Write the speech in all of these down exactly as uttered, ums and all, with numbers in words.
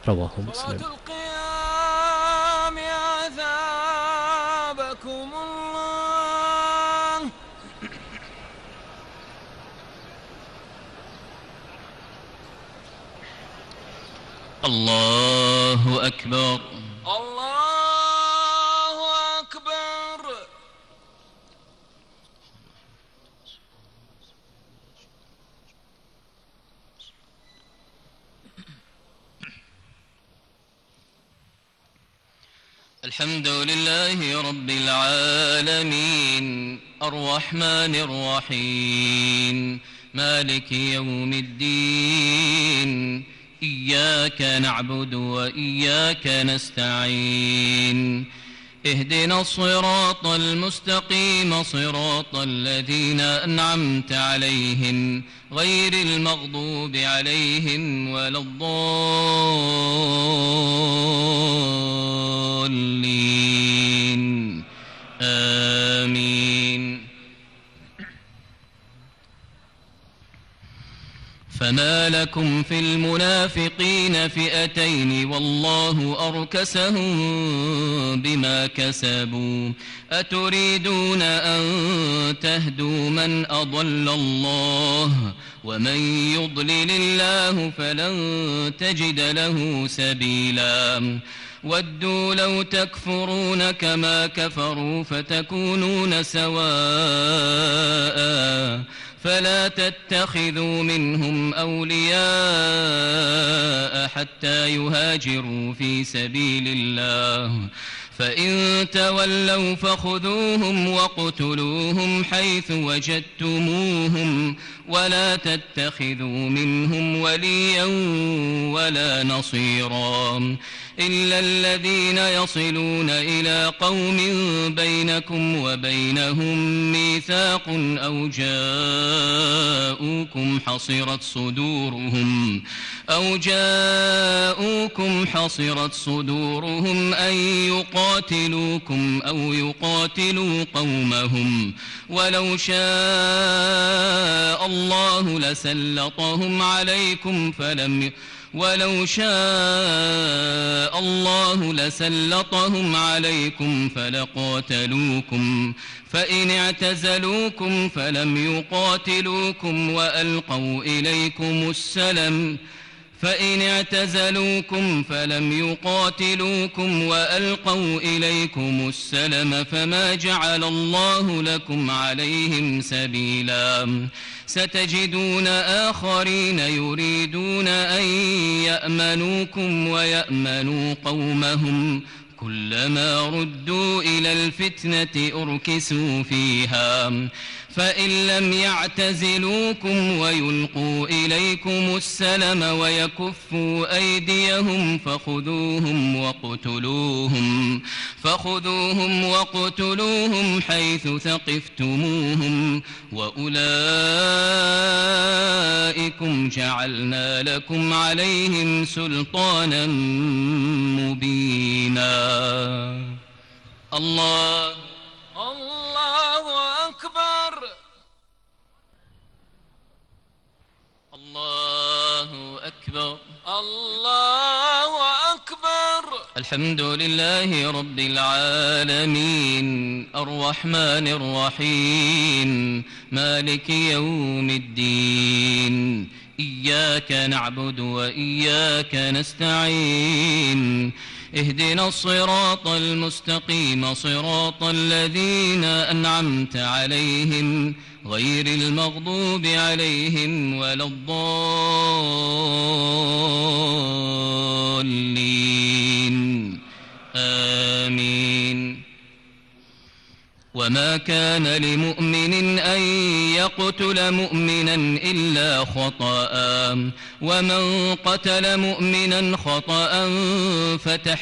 رواه مسلم. صلاة القيام أثابكم الله. الله أكبر. الله أكبر. الحمد لله رب العالمين الرحمن الرحيم مالك يوم الدين إياك نعبد وإياك نستعين اهدنا الصراط المستقيم صراط الذين أنعمت عليهم غير المغضوب عليهم ولا الضالين آمين. فما لكم في المنافقين فئتين والله أركسهم بما كسبوا أتريدون أن تهدوا من أضل الله ومن يضلل الله فلن تجد له سبيلا ودوا لو تكفرون كما كفروا فتكونون سواء فلا تتخذوا منهم أولياء حتى يهاجروا في سبيل الله فإن تولوا فخذوهم واقتلوهم حيث وجدتموهم ولا تتخذوا منهم وليا ولا نصيرا إلا الذين يصلون إلى قوم بينكم وبينهم ميثاق أو جاءوكم حصرت صدورهم أو جاءوكم حصرت صدورهم أن يقاتلوكم أو يقاتلوا قومهم ولو شاء الله لسلطهم عليكم فلم ولو شاء الله لسلطهم عليكم فلقاتلوكم فإن اعتزلوكم فلم يقاتلوكم وألقوا إليكم السلم فإن اعتزلوكم فلم يقاتلوكم وألقوا إليكم السلم فما جعل الله لكم عليهم سبيلا ستجدون آخرين يريدون أن يأمنوكم ويأمنوا قومهم كلما ردوا إلى الفتنة أركسوا فيها فإن لم يعتزلوكم ويلقوا إليكم السلم ويكفوا أيديهم فخذوهم وقتلوهم فخذوهم وقتلوهم حيث ثقفتموهم وأولئكم جعلنا لكم عليهم سلطانا مبينا. الله الله أكبر. الله أكبر. الله أكبر. الحمد لله رب العالمين الرحمن الرحيم مالك يوم الدين إياك نعبد وإياك نستعين اهدنا الصراط المستقيم صراط الذين أنعمت عليهم غير المغضوب عليهم ولا الضالين آمين. وما كان لمؤمن أن يقتل مؤمنا إلا خطأ ومن قتل مؤمنا خطأ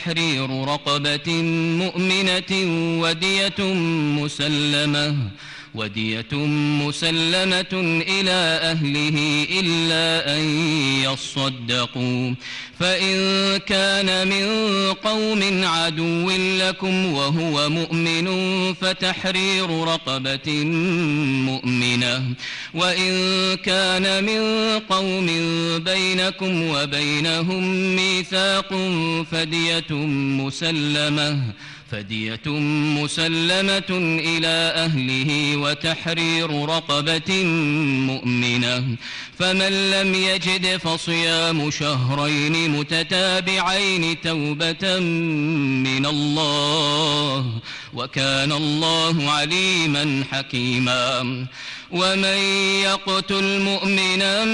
فتحرير رقبة مؤمنة ودية مسلمة ودية مسلمة إلى أهله إلا أن يصدقوا فإن كان من قوم عدو لكم وهو مؤمن فتحرير رقبة مؤمنة وإن كان من قوم بينكم وبينهم ميثاق فدية مسلمة فدية مسلمة إلى أهله وتحرير رقبة مؤمنة فمن لم يجد فصيام شهرين متتابعين توبة من الله وكان الله عليما حكيما ومن يقتل مؤمنا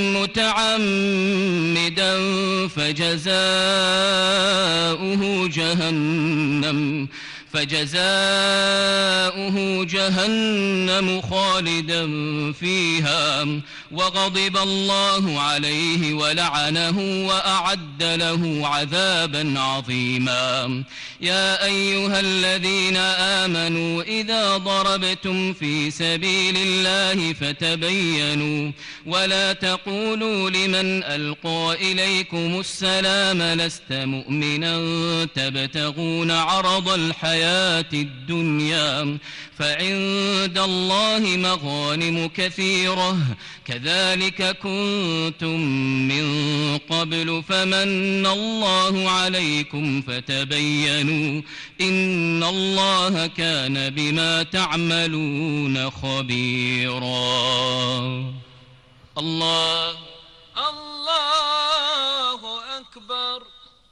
متعمدا فجزاؤه جهنم فجزاؤه جهنم خالدا فيها وغضب الله عليه ولعنه وأعد له عذابا عظيما يا أيها الذين آمنوا إذا ضربتم في سبيل الله فتبينوا ولا تقولوا لمن ألقى إليكم السلام لست مؤمنا تبتغون عرض الحياة الدنيا فعند الله مغانم كثيرة كذلك كنتم من قبل فمن الله عليكم فتبينوا إن الله كان بما تعملون خبيرا الله الله أكبر.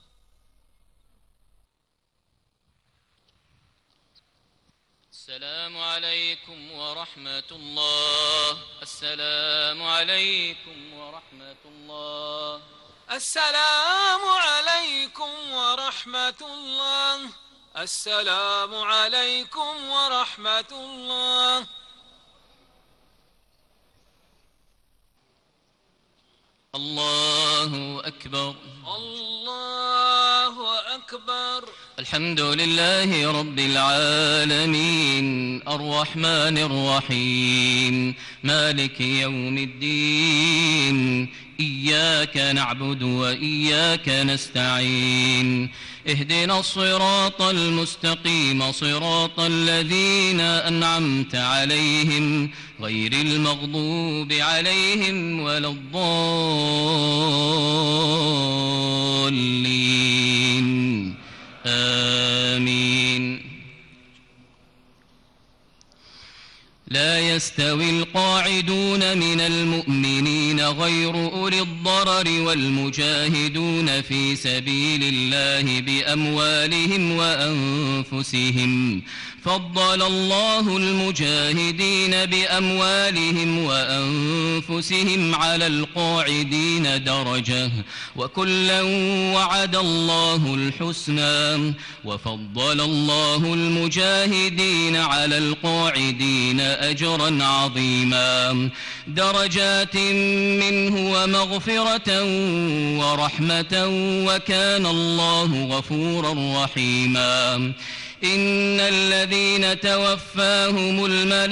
السلام عليكم ورحمة الله السلام عليكم ورحمة الله السلام عليكم ورحمة الله السلام عليكم ورحمة الله. الله أكبر الله أكبر. الحمد لله رب العالمين الرحمن الرحيم مالك يوم الدين إياك نعبد وإياك نستعين اهدنا الصراط المستقيم صراط الذين أنعمت عليهم غير المغضوب عليهم ولا الضالين آمين. لا يستوي القاعدون من المؤمنين غير أولي الضرر والمجاهدون في سبيل الله بأموالهم وأنفسهم فضل الله المجاهدين بأموالهم وأنفسهم على القاعدين درجة وكلا وعد الله الحسنى وفضل الله المجاهدين على القاعدين أجرا عظيما درجات منه ومغفرة ورحمة وكان الله غفورا رحيما. إن الذين توفاهم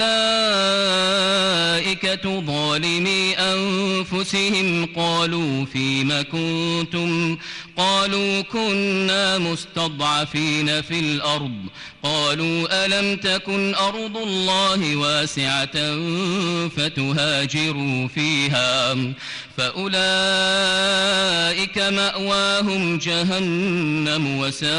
الملائكة ظالمي أنفسهم قالوا فيم كنتم قالوا كنا مستضعفين في الأرض قالوا ألم تكن أرض الله واسعة فتهاجروا فيها فأولئك مأواهم جهنم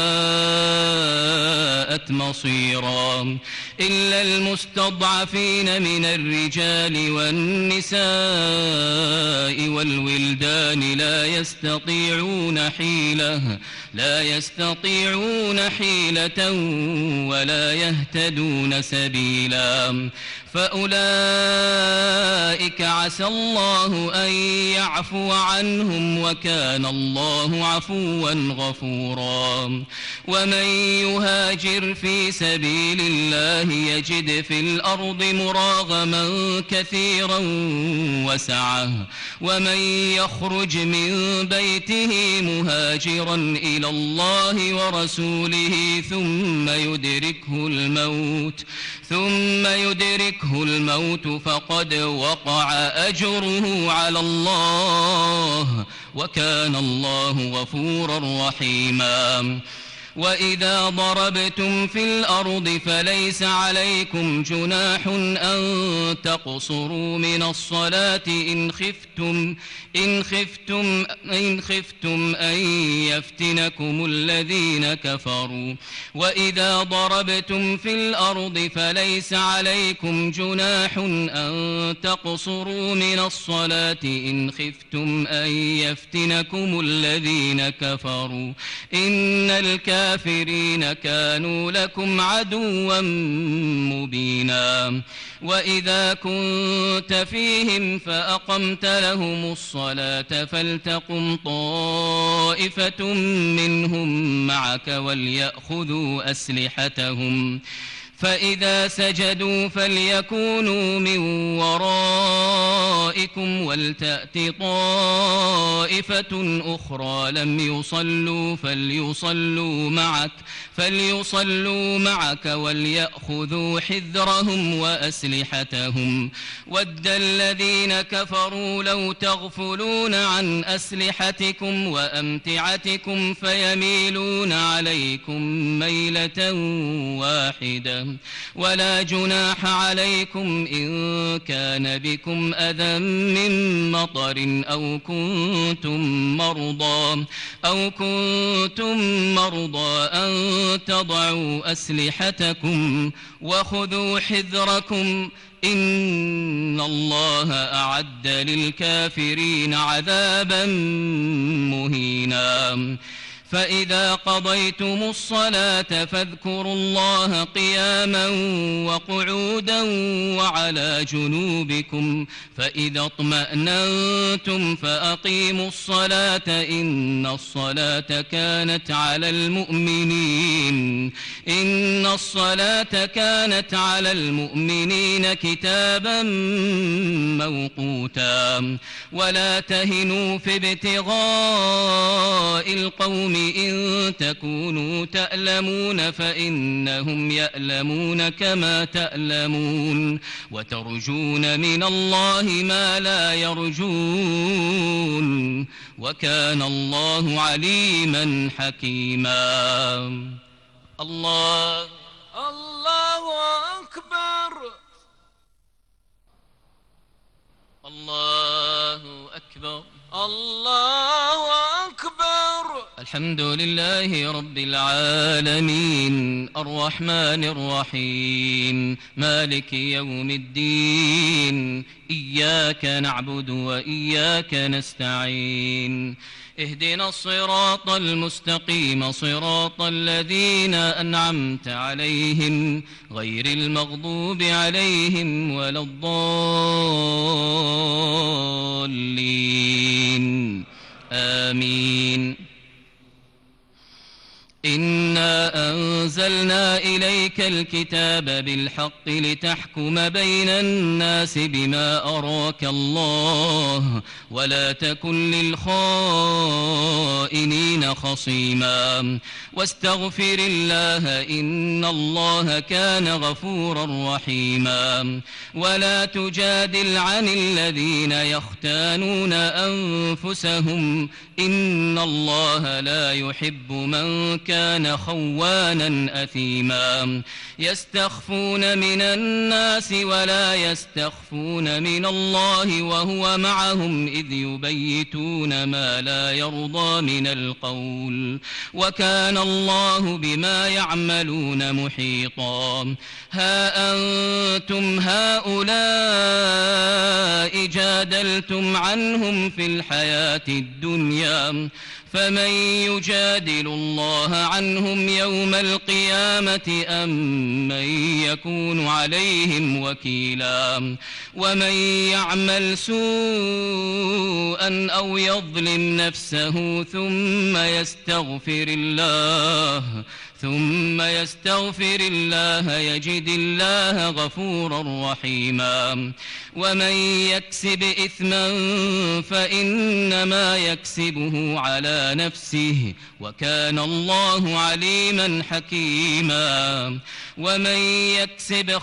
وساءت مصيرا إلا المستضعفين من الرجال والنساء والولدان لا يستطيعون حيلة لا يستطيعون حيلة ولا يهتدون سبيلا فأولئك عسى الله أن يعفو عنهم وكان الله عفوا غفورا. ومن يهاجر في سبيل الله يجد في الأرض مراغما كثيرا وسعة ومن يخرج من بيته مهاجرا إلى الله ورسوله ثم يدركه الموت ثم يدركه الموت فقد وقع أجره على الله وكان الله غفورا رحيما وإذا ضربتم في الأرض فليس عليكم جناح أن تقصروا من الصلاة إن خفتم إن خفتم إن خفتم أن يفتنكم الذين كفروا وإذا ضربتم في الأرض فليس عليكم جناح أن تقصروا من الصلاة إن خفتم أن يفتنكم الذين كفروا إن الكافرين كانوا لكم عدوا مبينا وإذا كنت فيهم فأقمت لهم الصلاة فلتقم طائفة منهم معك وليأخذوا أسلحتهم فإذا سجدوا فليكونوا من ورائكم ولتأت طائفة أخرى لم يصلوا فليصلوا معك فليصلوا معك وليأخذوا حذرهم وأسلحتهم ود الذين كفروا لو تغفلون عن أسلحتكم وأمتعتكم فيميلون عليكم ميلة واحدة ولا جناح عليكم إن كان بكم أذى من مطر أو كنتم مرضى أو كنتم مرضى أن تضعوا أسلحتكم وخذوا حذركم إن الله أعد للكافرين عذابا مهينا فإذا قضيتم الصلاة فاذكروا الله قياما وقعودا وعلى جنوبكم فإذا اطمأننتم فأقيموا الصلاة إن الصلاة كانت على المؤمنين إن الصلاة كانت على المؤمنين كتابا موقوتا ولا تهنوا في ابتغاء القوم إن تكونوا تألمون فإنهم يألمون كما تألمون وترجون من الله ما لا يرجون وكان الله عليما حكيما الله الله أكبر الله أكبر الله أكبر الحمد لله رب العالمين الرحمن الرحيم مالك يوم الدين إياك نعبد وإياك نستعين اهدنا الصراط المستقيم صراط الذين أنعمت عليهم غير المغضوب عليهم ولا الضالين آمين إنا أنزلنا إليك الكتاب بالحق لتحكم بين الناس بما أراك الله ولا تكن للخائنين خصيما واستغفر الله إن الله كان غفورا رحيما ولا تجادل عن الذين يختانون أنفسهم إن الله لا يحب من كان خوانا أثيما يستخفون من الناس ولا يستخفون من الله وهو معهم إذ يبيتون ما لا يرضى من القول وكان الله بما يعملون محيطا ها أنتم هؤلاء جادلتم عنهم في الحياة الدنيا فمن يجادل الله عنهم يوم القيامة أم من يكون عليهم وكيلا ومن يعمل سوءا أو يظلم نفسه ثم يستغفر الله ثم يستغفر الله يجد الله غفورا رحيما ومن يكسب إثما فإنما يكسبه على على نفسه وكان الله عليما حكيما ومن يكسب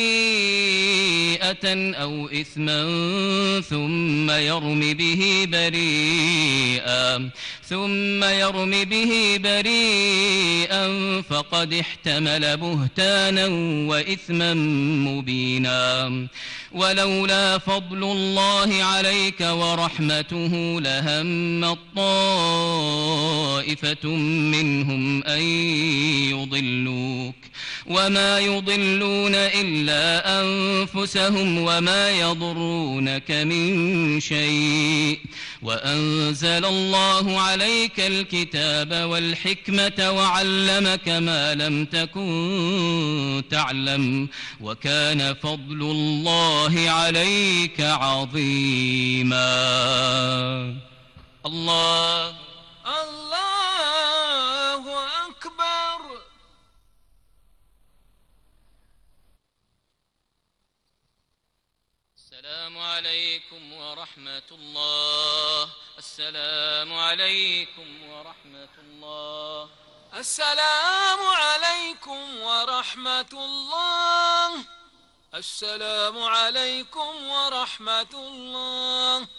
خطيئة أو إثما ثم يرم به بريئا ثم يرم به بريئا فقد احتمل بهتانا وإثما مبينا ولولا فضل الله عليك ورحمته لهم طائفة منهم أن يضلوك وما يضلون إلا أنفسهم وما يضرونك من شيء وأنزل الله عليك الكتاب والحكمة وعلمك ما لم تكن تعلم وكان فضل الله عليك عظيما. الله الله أكبر. السلام عليكم ورحمة الله. السلام عليكم ورحمة الله. السلام عليكم ورحمة الله. السلام عليكم ورحمة الله.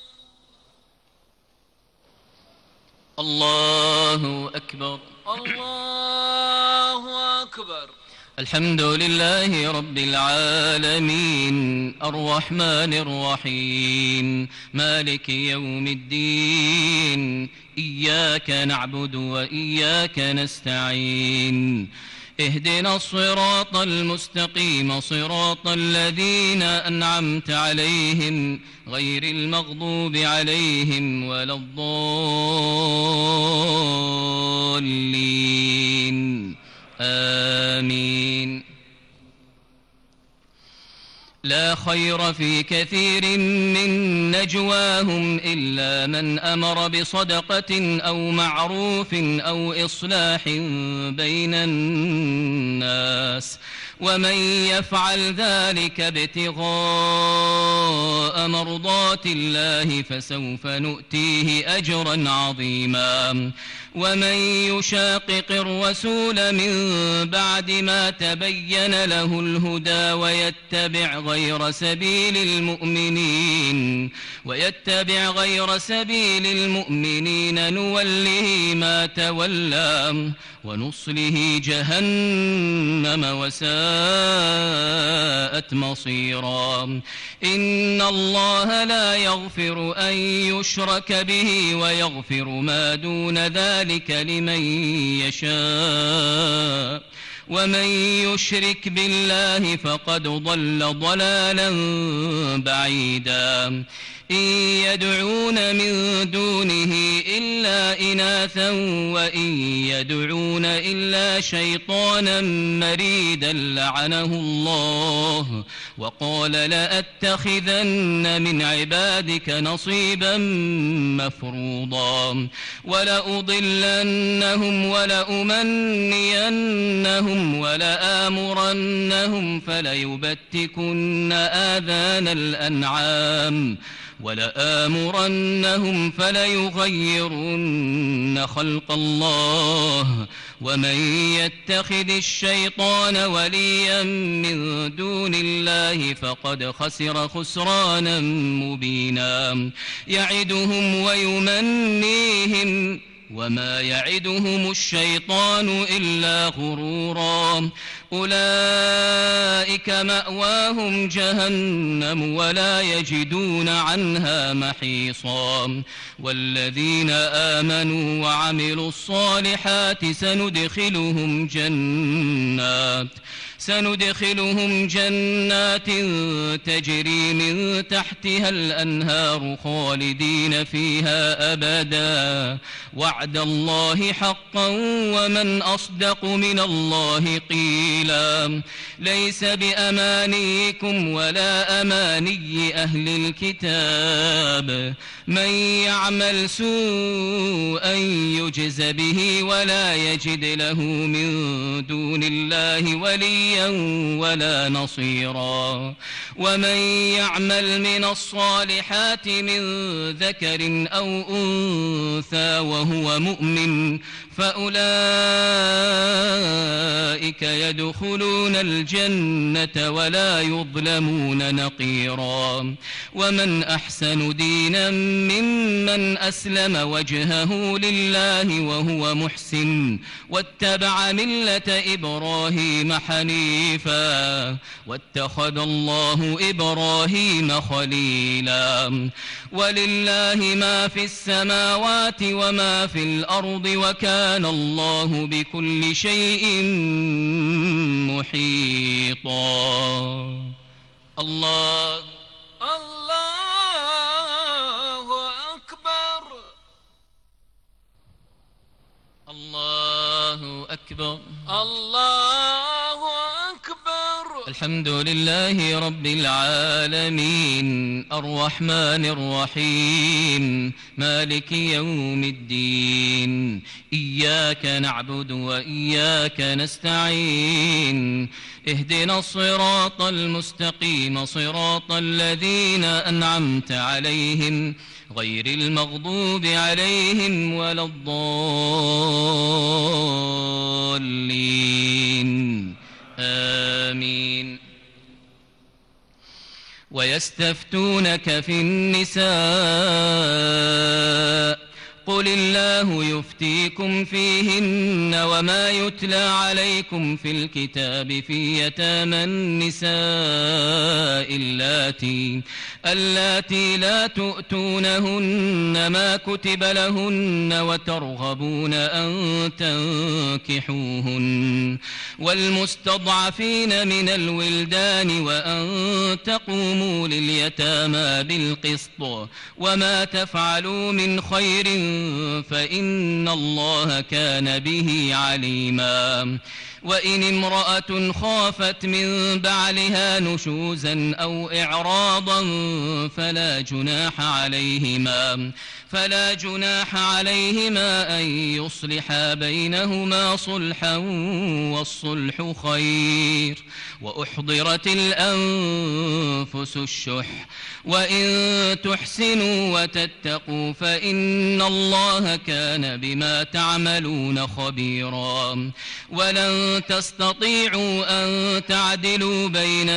الله أكبر. الله أكبر. الحمد لله رب العالمين الرحمن الرحيم مالك يوم الدين إياك نعبد وإياك نستعين اهدنا الصراط المستقيم صراط الذين أنعمت عليهم غير المغضوب عليهم ولا الضالين آمين. لا خير في كثير من نجواهم إلا من أمر بصدقة أو معروف أو إصلاح بين الناس ومن يفعل ذلك ابتغاء مرضات الله فسوف نؤتيه أجرا عظيما. ومن يشاقق الرسول من بعد ما تبين له الهدى ويتبع غير سبيل المؤمنين ويتبع غير سبيل المؤمنين نوله ما تولى ونصله جهنم وساءت مصيرا. إن الله لا يغفر أن يشرك به ويغفر ما دون ذلك لمن يشاء ومن يشرك بالله فقد ضل ضلالا بعيدا. إن يدعون من دونه إلا إناثا وإن يدعون إلا شيطانا مريدا لعنه الله وقال لأتخذن من عبادك نصيبا مفروضا ولأضلنهم ولأمنينهم ولآمرنهم فليبتكن آذان الأنعام ولآمرنهم فليغيرن خلق الله ومن يتخذ الشيطان وليا من دون الله فقد خسر خسرانا مبينا. يعدهم ويمنيهم وما يعدهم الشيطان إلا غرورا. أولئك مأواهم جهنم ولا يجدون عنها محيصا. والذين آمنوا وعملوا الصالحات سندخلهم جنات سندخلهم جنات تجري من تحتها الأنهار خالدين فيها أبدا وعد الله حقا ومن أصدق من الله قيلا. ليس بأمانيكم ولا أماني أهل الكتاب من يعمل سوءا يجز به ولا يجد له من دون الله وليا ولا نصيرا. ومن يعمل من الصالحات من ذكر أو أنثى وهو وهو مؤمن فأولئك يدخلون الجنة ولا يظلمون نقيرا ومن أحسن دينا ممن أسلم وجهه لله وهو محسن واتبع ملة إبراهيم حنيفا واتخذ الله إبراهيم خليلا ولله ما في السماوات وما في الأرض وكان الله بكل شيء محيطا. الله الله أكبر. الله أكبر. الله أكبر. الحمد لله رب العالمين الرحمن الرحيم مالك يوم الدين إياك نعبد وإياك نستعين اهدنا الصراط المستقيم صراط الذين أنعمت عليهم غير المغضوب عليهم ولا الضالين آمين. ويستفتونك في النساء قل الله يفتيكم فيهن وما يتلى عليكم في الكتاب في يتامى النساء اللاتي اللاتي لا تؤتونهن ما كتب لهن وترغبون أن تنكحوهن والمستضعفين من الولدان وأن تقوموا لليتامى بالقسط وما تفعلوا من خير فإن الله كان به عليما. وإن امرأة خافت من بعلها نشوزا أو إعراضا فلا جناح عليهما فلا جناح عليهما أن يصلحا بينهما صلحا والصلح خير وأحضرت الأنفس الشح وإن تحسنوا وتتقوا فإن الله كان بما تعملون خبيرا. ولن تستطيعوا أن تعدلوا بين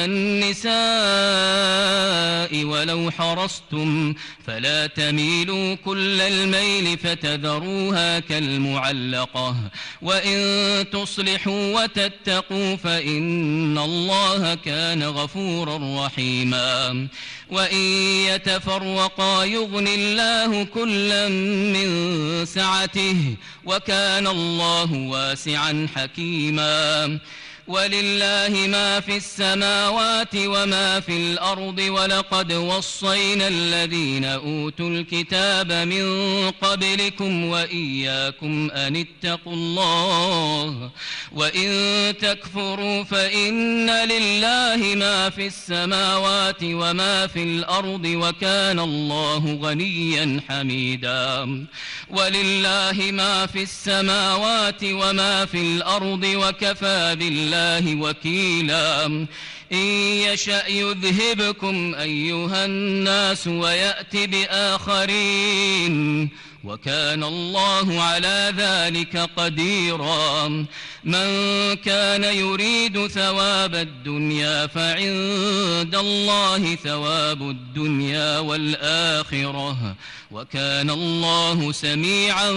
النساء ولو حرصتم فلا تميلوا كل الميل فتذروها كالمعلقة وإن تصلحوا وتتقوا فإن الله كان غفورا رحيما. وإن يتفرقا يغن الله كلا من سعته وكان الله واسعا حكيما. ولله ما في السماوات وما في الأرض ولقد وصينا الذين أوتوا الكتاب من قبلكم وإياكم أن اتقوا الله وإن تكفروا فإن لله ما في السماوات وما في الأرض وكان الله غنيا حميدا. ولله ما في السماوات وما في الأرض وكفى بالله وكيلا. إن يشأ يذهبكم أيها الناس ويأت بآخرين وكان الله على ذلك قديرا. من كان يريد ثواب الدنيا فعند الله ثواب الدنيا والآخرة وكان الله سميعا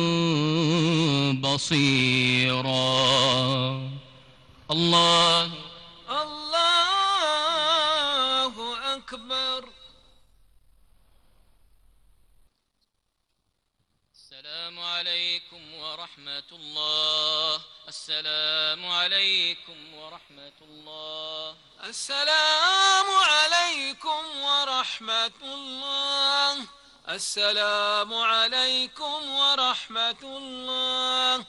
بصيرا. الله الله أكبر. السلام عليكم ورحمة الله. السلام عليكم ورحمة الله. السلام عليكم ورحمة الله. السلام عليكم ورحمة الله.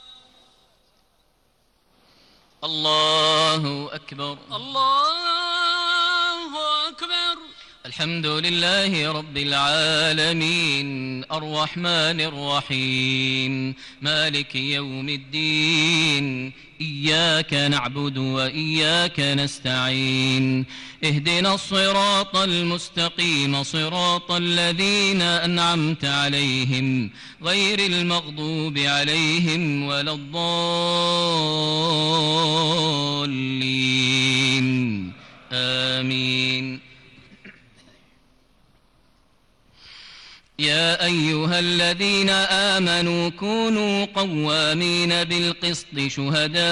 الله أكبر. الله أكبر. الحمد لله رب العالمين الرحمن الرحيم مالك يوم الدين إياك نعبد وإياك نستعين اهدنا الصراط المستقيم صراط الذين أنعمت عليهم غير المغضوب عليهم ولا الضالين آمين. يا أيها الذين آمنوا كونوا قوامين بالقسط شهداء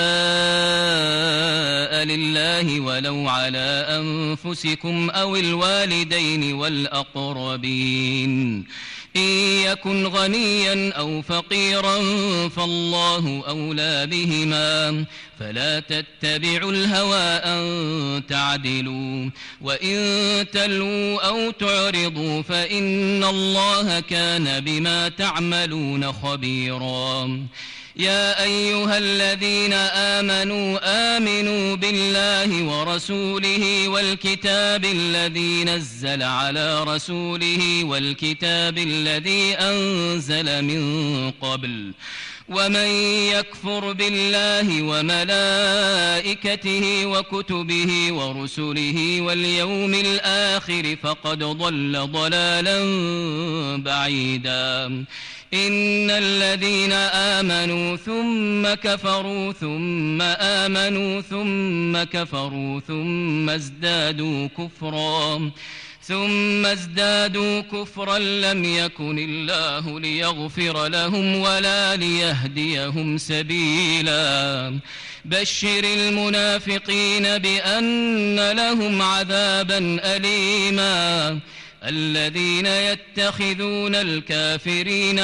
لله ولو على أنفسكم أو الوالدين والأقربين إن يكن غنيا أو فقيرا فالله أولى بهما فلا تتبعوا الهوى أن تعدلوا وإن تلووا أو تعرضوا فإن الله كان بما تعملون خبيرا. يا أيها الذين آمنوا آمنوا بالله ورسوله والكتاب الذي نزل على رسوله والكتاب الذي أنزل من قبل ومن يكفر بالله وملائكته وكتبه ورسله واليوم الآخر فقد ضل ضلالا بعيدا. إن الذين آمنوا ثم كفروا ثم آمنوا ثم كفروا ثم ازدادوا كفرا ثم ازدادوا كفرا لم يكن الله ليغفر لهم ولا ليهديهم سبيلا. بشر المنافقين بأن لهم عذابا أليما. الذين يتخذون الكافرين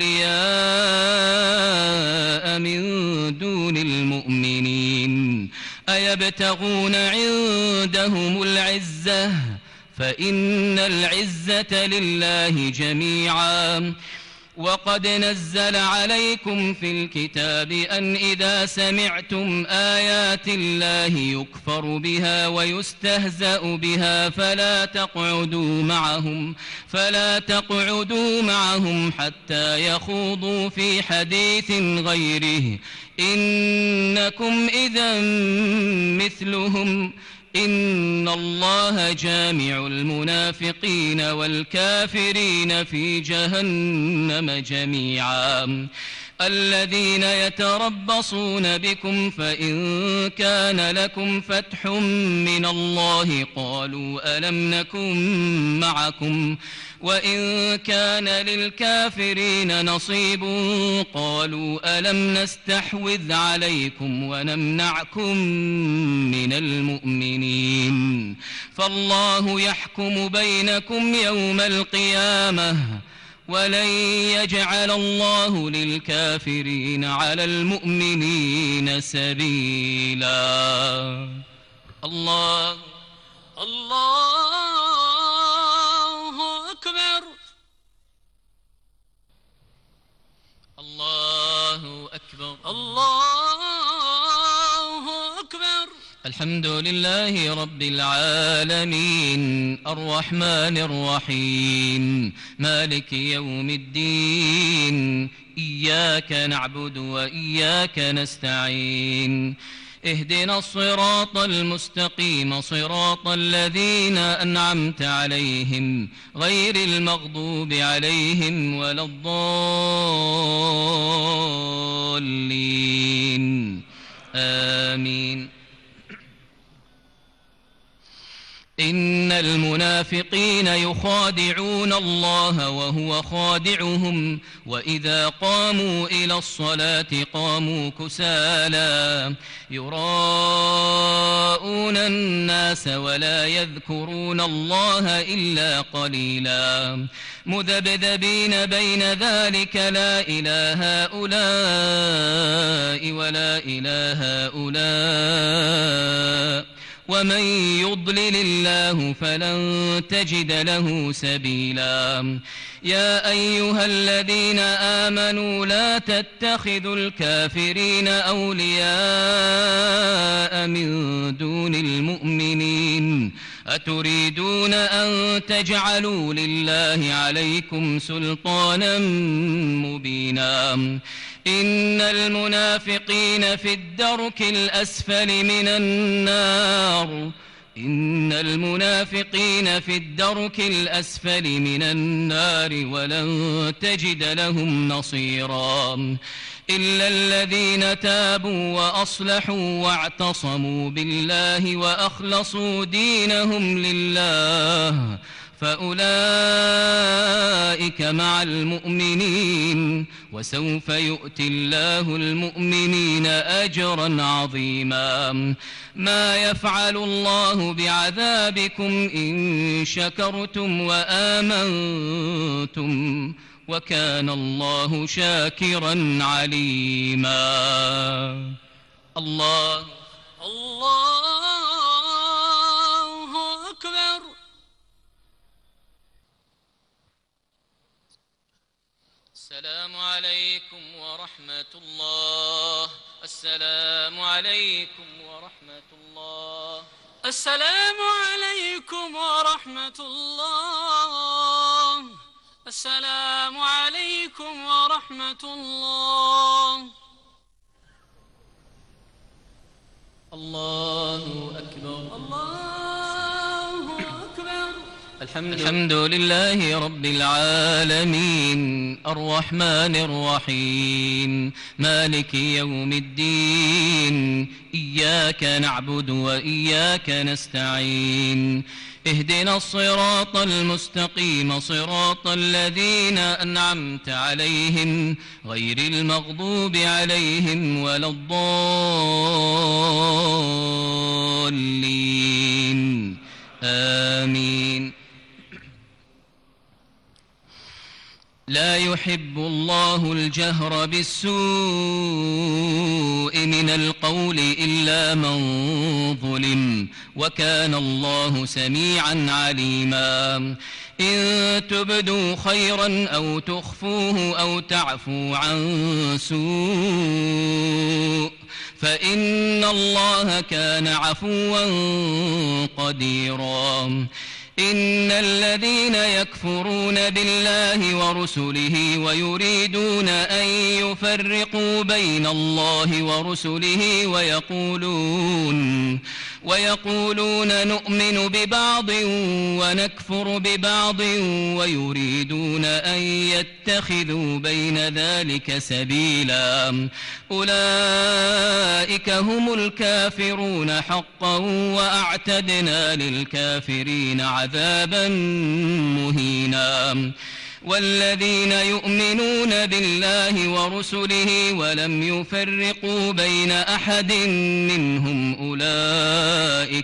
أولياء من دون المؤمنين أيبتغون عندهم العزة فإن العزة لله جميعا. وقد نزل عليكم في الكتاب أن إذا سمعتم آيات الله يكفر بها ويستهزأ بها فلا تقعدوا معهم فلا تقعدوا معهم حتى يخوضوا في حديث غيره إنكم إذا مثلهم إن الله جامع المنافقين والكافرين في جهنم جميعا. الذين يتربصون بكم فإن كان لكم فتح من الله قالوا ألم نكن معكم وإن كان للكافرين نصيب قالوا ألم نستحوذ عليكم ونمنعكم من المؤمنين فالله يحكم بينكم يوم القيامة ولن يجعل الله للكافرين على المؤمنين سبيلا. الله الله أكبر. الله أكبر. الله أكبر. الحمد لله رب العالمين الرحمن الرحيم مالك يوم الدين إياك نعبد وإياك نستعين اهدنا الصراط المستقيم صراط الذين أنعمت عليهم غير المغضوب عليهم ولا الضالين آمين. إن المنافقين يخادعون الله وهو خادعهم وإذا قاموا إلى الصلاة قاموا كسالى يراءون الناس ولا يذكرون الله إلا قليلا مذبذبين بين ذلك لا إله هؤلاء ولا إله هؤلاء ومن يضلل الله فلن تجد له سبيلا. يا أيها الذين آمنوا لا تتخذوا الكافرين أولياء من دون المؤمنين أتريدون أن تجعلوا لله عليكم سلطانا مبينا إن المنافقين في الدرك الأسفل من النار إن المنافقين في الدرك الأسفل من النار ولن تجد لهم نصيرا إلا الذين تابوا وأصلحوا واعتصموا بالله وأخلصوا دينهم لله فأولئك مع المؤمنين وسوف يؤتي الله المؤمنين أجرا عظيما ما يفعل الله بعذابكم إن شكرتم وآمنتم وكان الله شاكرا عليما الله الله أكبر. السلام عليكم ورحمة الله. السلام عليكم ورحمة الله. السلام عليكم ورحمة الله. السلام عليكم ورحمة الله. الله أكبر. الله أكبر. الحمد, الحمد لله رب العالمين الرحمن الرحيم مالك يوم الدين إياك نعبد وإياك نستعين اهدنا الصراط المستقيم صراط الذين أنعمت عليهم غير المغضوب عليهم ولا الضالين آمين. لا يحب الله الجهر بالسوء من القول إلا من ظلم وكان الله سميعا عليما إن تبدوا خيرا أو تخفوه أو تعفوا عن سوء فإن الله كان عفوا قديرا إن الذين يكفرون بالله ورسله ويريدون أن يفرقوا بين الله ورسله ويقولون ويقولون نؤمن ببعض ونكفر ببعض ويريدون أن يتخذوا بين ذلك سبيلا أولئك هم الكافرون حقا وأعتدنا للكافرين عذابا مهينا والذين يؤمنون بالله ورسله ولم يفرقوا بين أحد منهم أولئك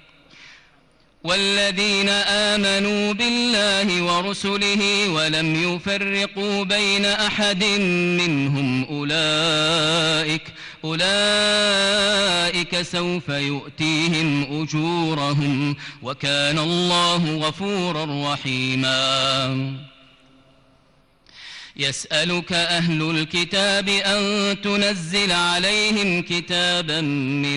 والذين آمنوا بالله ورسله ولم يفرقوا بين أحد منهم أولئك أولئك سوف يؤتيهم أجورهم وكان الله غفورا رحيما يسألك أهل الكتاب أن تنزل عليهم كتابا من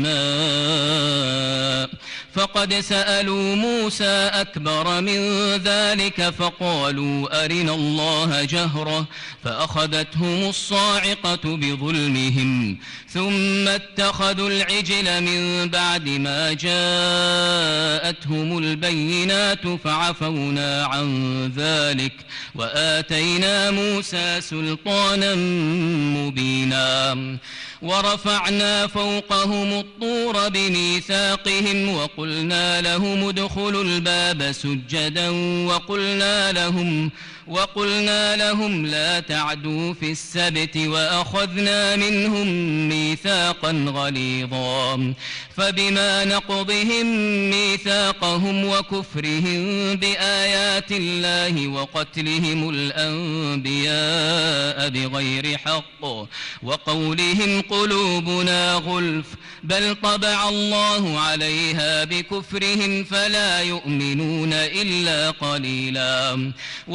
السماء فقد سألوا موسى أكبر من ذلك فقالوا أرنا الله جهرة فأخذتهم الصاعقة بظلمهم ثم اتخذوا العجل من بعد ما جاءتهم البينات فعفونا عن ذلك وآتينا موسى سلطانا مبينا ورفعنا فوقهم الطور بميثاقهم وقلنا لهم ادخلوا الباب سجدا وقلنا لهم وقلنا لهم لا تعدوا في السبت وأخذنا منهم ميثاقا غليظا فبما نقضهم ميثاقهم وكفرهم بآيات الله وقتلهم الأنبياء بغير حق وقولهم قلوبنا غلف بل طبع الله عليها بكفرهم فلا يؤمنون إلا قليلا وبكفرهم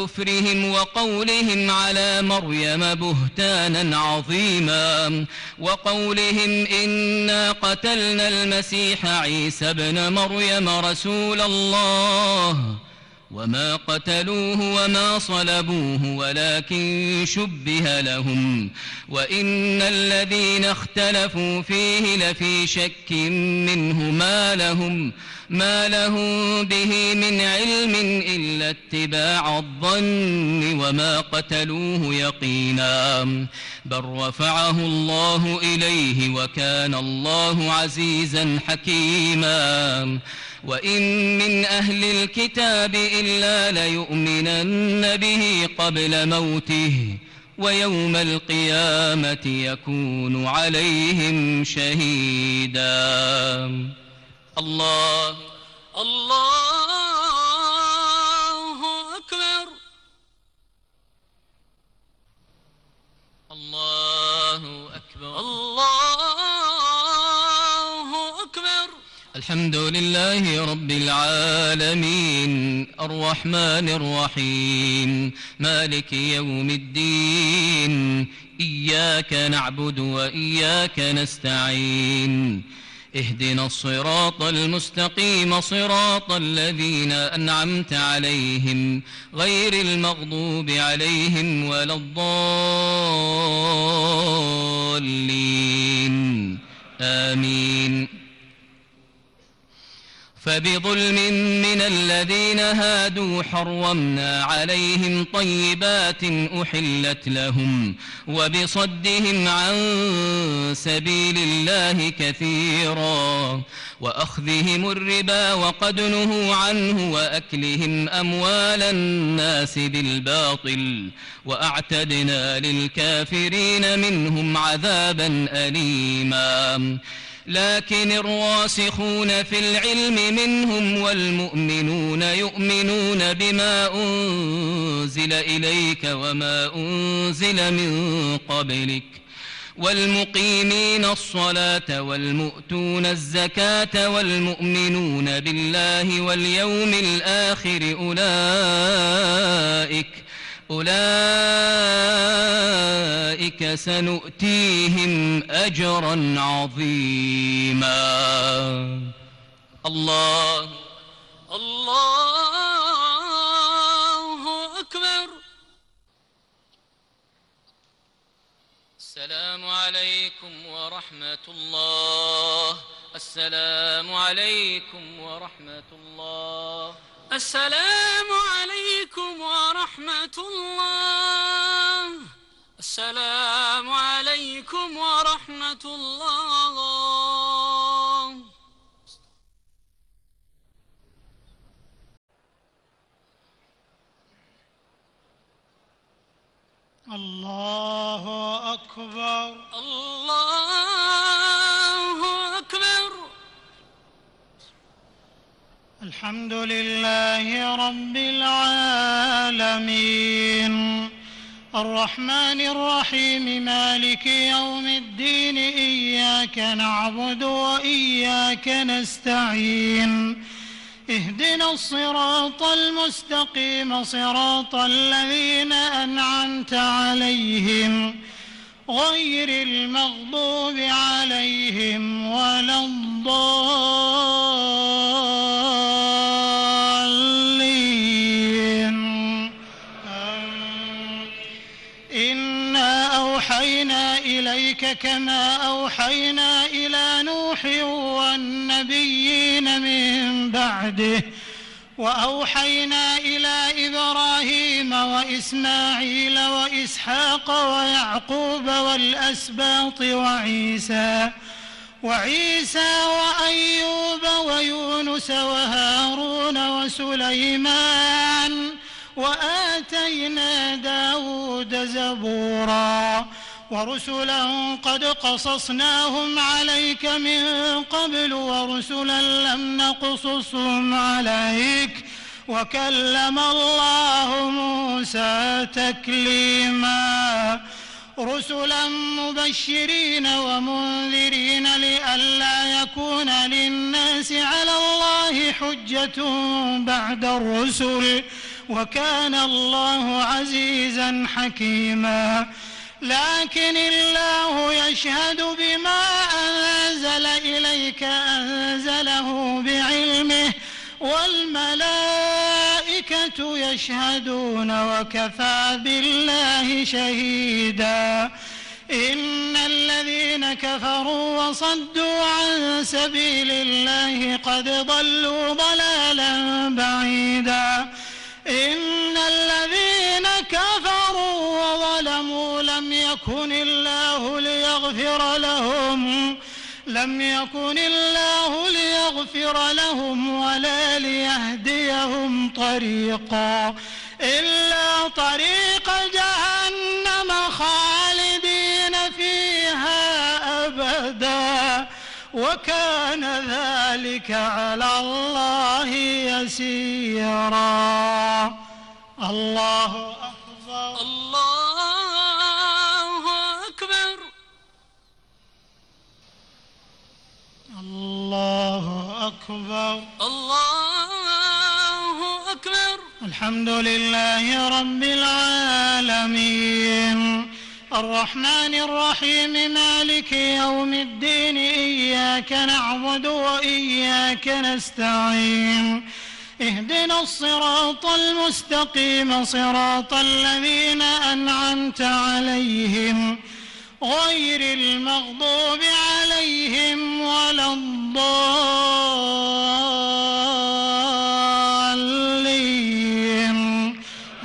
وكفرهم وقولهم على مريم بهتانا عظيما وقولهم إنا قتلنا المسيح عيسى ابن مريم رسول الله وما قتلوه وما صلبوه ولكن شبه لهم وإن الذين اختلفوا فيه لفي شك منه ما لهم ما لهم به من علم إلا اتباع الظن وما قتلوه يقينا بل رفعه الله إليه وكان الله عزيزا حكيما وإن من أهل الكتاب إلا ليؤمنن به قبل موته ويوم القيامة يكون عليهم شهيدا. الله الله أكبر الله أكبر الله أكبر. الحمد لله رب العالمين الرحمن الرحيم مالك يوم الدين إياك نعبد وإياك نستعين اهدنا الصراط المستقيم صراط الذين أنعمت عليهم غير المغضوب عليهم ولا الضالين آمين. فبظلم من الذين هادوا حرمنا عليهم طيبات أحلت لهم وبصدهم عن سبيل الله كثيرا وأخذهم الربا وقد نهوا عنه وأكلهم أموال الناس بالباطل وأعتدنا للكافرين منهم عذابا أليما. لكن الراسخون في العلم منهم والمؤمنون يؤمنون بما أنزل إليك وما أنزل من قبلك والمقيمين الصلاة والمؤتون الزكاة والمؤمنون بالله واليوم الآخر أولئك أولئك سنؤتيهم أجرا عظيما. الله الله أكبر. السلام عليكم ورحمة الله. السلام عليكم ورحمة الله. السلام عليكم ورحمة الله. السلام عليكم ورحمة الله. الله أكبر. الله أكبر. الحمد لله رب العالمين الرحمن الرحيم مالك يوم الدين إياك نعبد وإياك نستعين اهدنا الصراط المستقيم صراط الذين أنعمت عليهم غير المغضوب عليهم ولا الضالين. إنا أوحينا إليك كما أوحينا إلى نوح والنبيين من بعده وأوحينا إلى إبراهيم وإسماعيل وإسحاق ويعقوب والأسباط وعيسى وعيسى وأيوب ويونس وهارون وسليمان وآتينا داود زبورا ورسلا قد قصصناهم عليك من قبل ورسلا لم نقصصهم عليك وكلم الله موسى تكليما رسلا مبشرين ومنذرين لئلا يكون للناس على الله حجة بعد الرسل وكان الله عزيزا حكيما. لكن الله يشهد بما أنزل إليك أنزله بعلمه والملائكة يشهدون وكفى بالله شهيدا. إن الذين كفروا وصدوا عن سبيل الله قد ضلوا ضلالا بعيدا. إن الذين كفروا وظلموا لم يكن الله ليغفر لهم لم يكن الله ليغفر لهم ولا ليهديهم طريقا إلا طريق جهنم خالدين فيها أبدا وكان ذلك على الله يسيرا. الله أكبر. الله أكبر. الله أكبر. الله أكبر. الحمد لله رب العالمين الرحمن الرحيم مالك يوم الدين إياك نعبد وإياك نستعين اهدنا الصراط المستقيم صراط الذين أنعمت عليهم غير المغضوب عليهم ولا الضالين.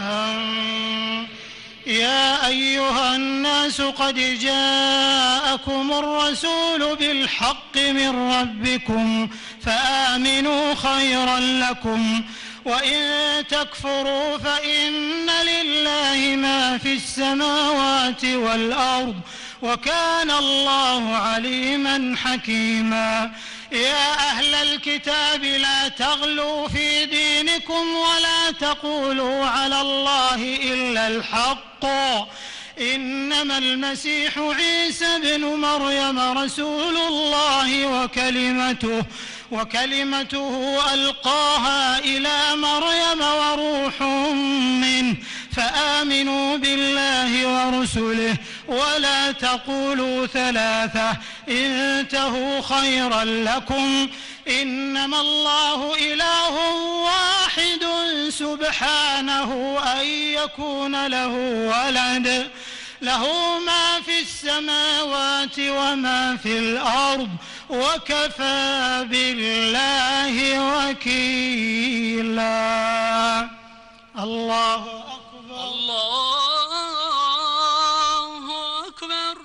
يا أيها الناس قد جاءكم الرسول بالحق من ربكم فآمنوا خيرا لكم وإن تكفروا فإن لله ما في السماوات والأرض وكان الله عليما حكيما. يا أهل الكتاب لا تغلوا في دينكم ولا تقولوا على الله إلا الحق إنما المسيح عيسى بن مريم رسول الله وكلمته وكلمته ألقاها إلى مريم وروح منه فآمنوا بالله ورسله ولا تقولوا ثلاثة انتهوا خيرا لكم إنما الله إله واحد سبحانه أن يكون له ولد له ما في السماوات وما في الأرض وكفى بالله وكيلا. الله أكبر. الله أكبر.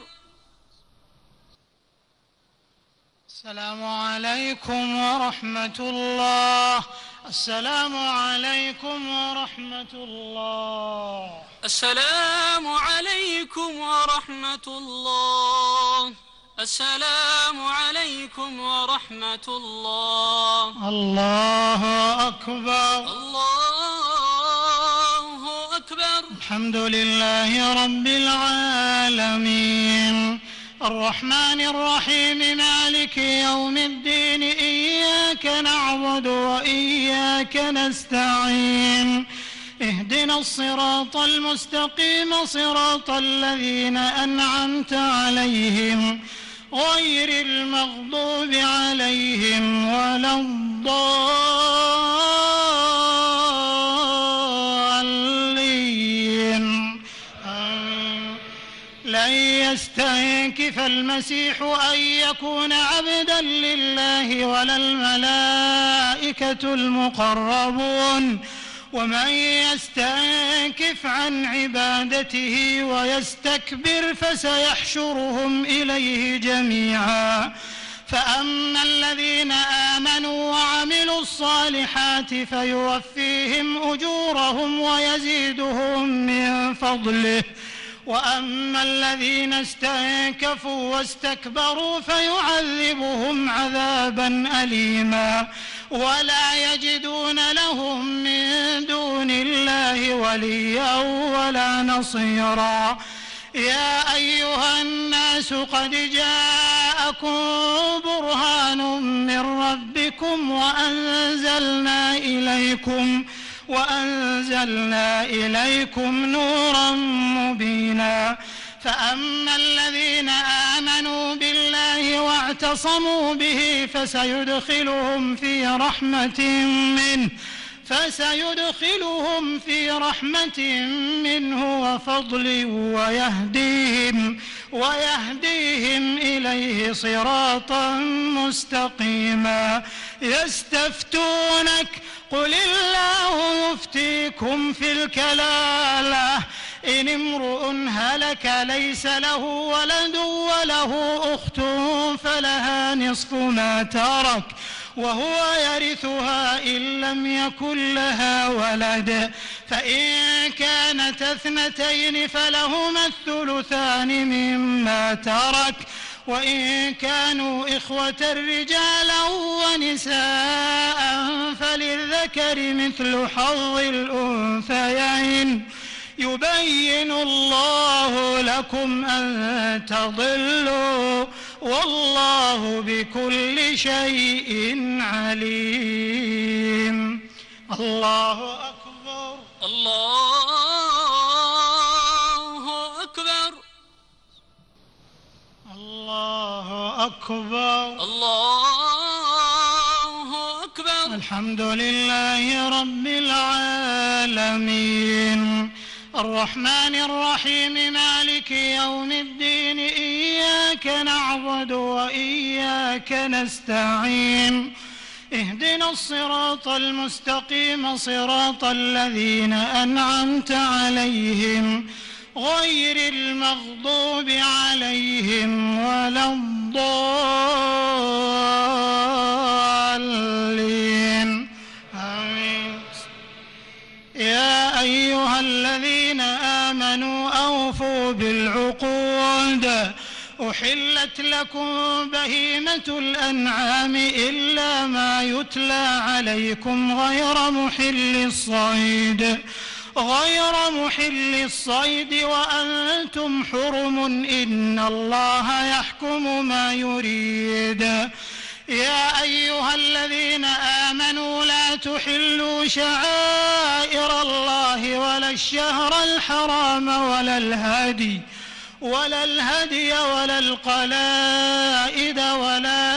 السلام عليكم ورحمة الله. السلام عليكم ورحمة الله. السلام عليكم ورحمة الله. السلام عليكم ورحمة الله. الله أكبر. الله أكبر. الحمد لله رب العالمين الرحمن الرحيم مالك يوم الدين إياك نعبد وإياك نستعين اهدنا الصراط المستقيم صراط الذين أنعمت عليهم غير المغضوب عليهم ولا الضالين. لن يستنكف المسيح أن يكون عبدا لله ولا الملائكة المقربون ومن يستنكف عن عبادته ويستكبر فسيحشرهم إليه جميعا. فأما الذين آمنوا وعملوا الصالحات فيوفيهم أجورهم ويزيدهم من فضله وأما الذين استنكفوا واستكبروا فيعذبهم عذابا أليما ولا يجدون لهم من دون الله وليا ولا نصيرا. يا أيها الناس قد جاءكم برهان من ربكم وأنزلنا إليكم وأنزلنا إليكم نورا مبينا فأما الذين آمنوا بالله واعتصموا به فسيدخلهم في رحمة منه فسيدخلهم في رحمة منه وفضل ويهديهم ويهديهم إليه صراطا مستقيما يستفتونك قل الله يفتيكم في الكلالة إن امرؤ هلك ليس له ولد وله أخت فلها نصف ما ترك وهو يرثها إن لم يكن لها ولد فإن كانت اثنتين فلهما الثلثان مما ترك وإن كانوا إخوة رجالا ونساء فللذكر مثل حظ الأنثيين يبين الله لكم أن تضلوا والله بكل شيء عليم. الله أكبر. الله أكبر. الله أكبر. الله أكبر. الحمد لله رب العالمين الرحمن الرحيم مالك يوم الدين إياك نعبد وإياك نستعين اهدنا الصراط المستقيم صراط الذين أنعمت عليهم غير المغضوب عليهم ولا الضالين آمين. يا أيها الذين آمنوا أوفوا بالعقود أحلت لكم بهيمة الأنعام إلا ما يتلى عليكم غير محل الصيد غير محل الصيد وأنتم حرم إن الله يحكم ما يريد. يا أيها الذين آمنوا لا تحلوا شعائر الله ولا الشهر الحرام ولا الهدي ولا الهدي ولا القلائد ولا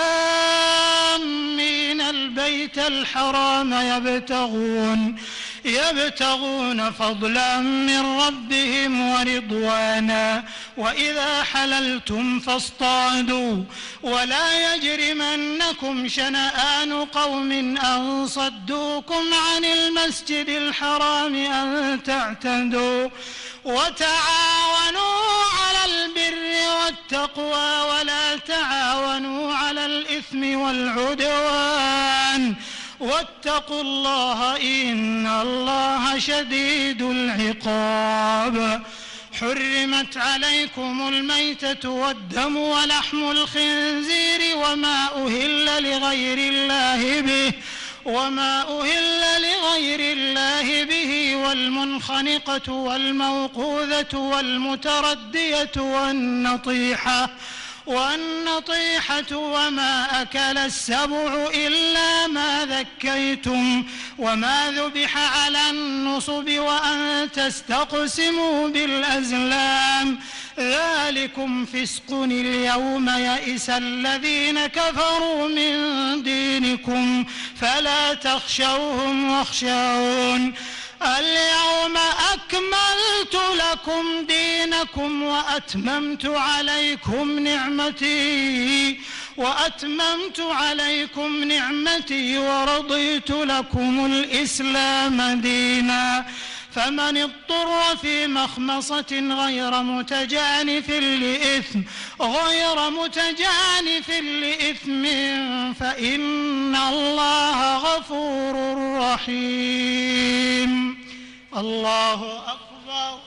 آمين البيت الحرام يبتغون يبتغون فضلا من ربهم ورضوانا وإذا حللتم فاصطادوا ولا يجرمنكم شنآن قوم أن صدوكم عن المسجد الحرام أن تعتدوا وتعاونوا على البر والتقوى ولا تعاونوا على الإثم والعدوان واتقوا الله إن الله شديد العقاب. حرمت عليكم الميتة والدم ولحم الخنزير وما أهل لغير الله به وما أهل لغير الله به والمنخنقة والموقوذة والمتردية والنطيحة والنطيحة وما أكل السبع إلا ما ذكيتم وما ذبح على النصب وأن تستقسموا بالأزلام ذلكم فسق. اليوم يئس الذين كفروا من دينكم فلا تخشوهم واخشون اليوم أكملت لكم دينكم وأتممت عليكم نعمتي وأتممت عليكم نعمتي ورضيت لكم الإسلام دينا فمن اضطر في مخمصة غير متجانف لإثم غير متجانف لإثم فإن الله غفور رحيم. الله أكبر.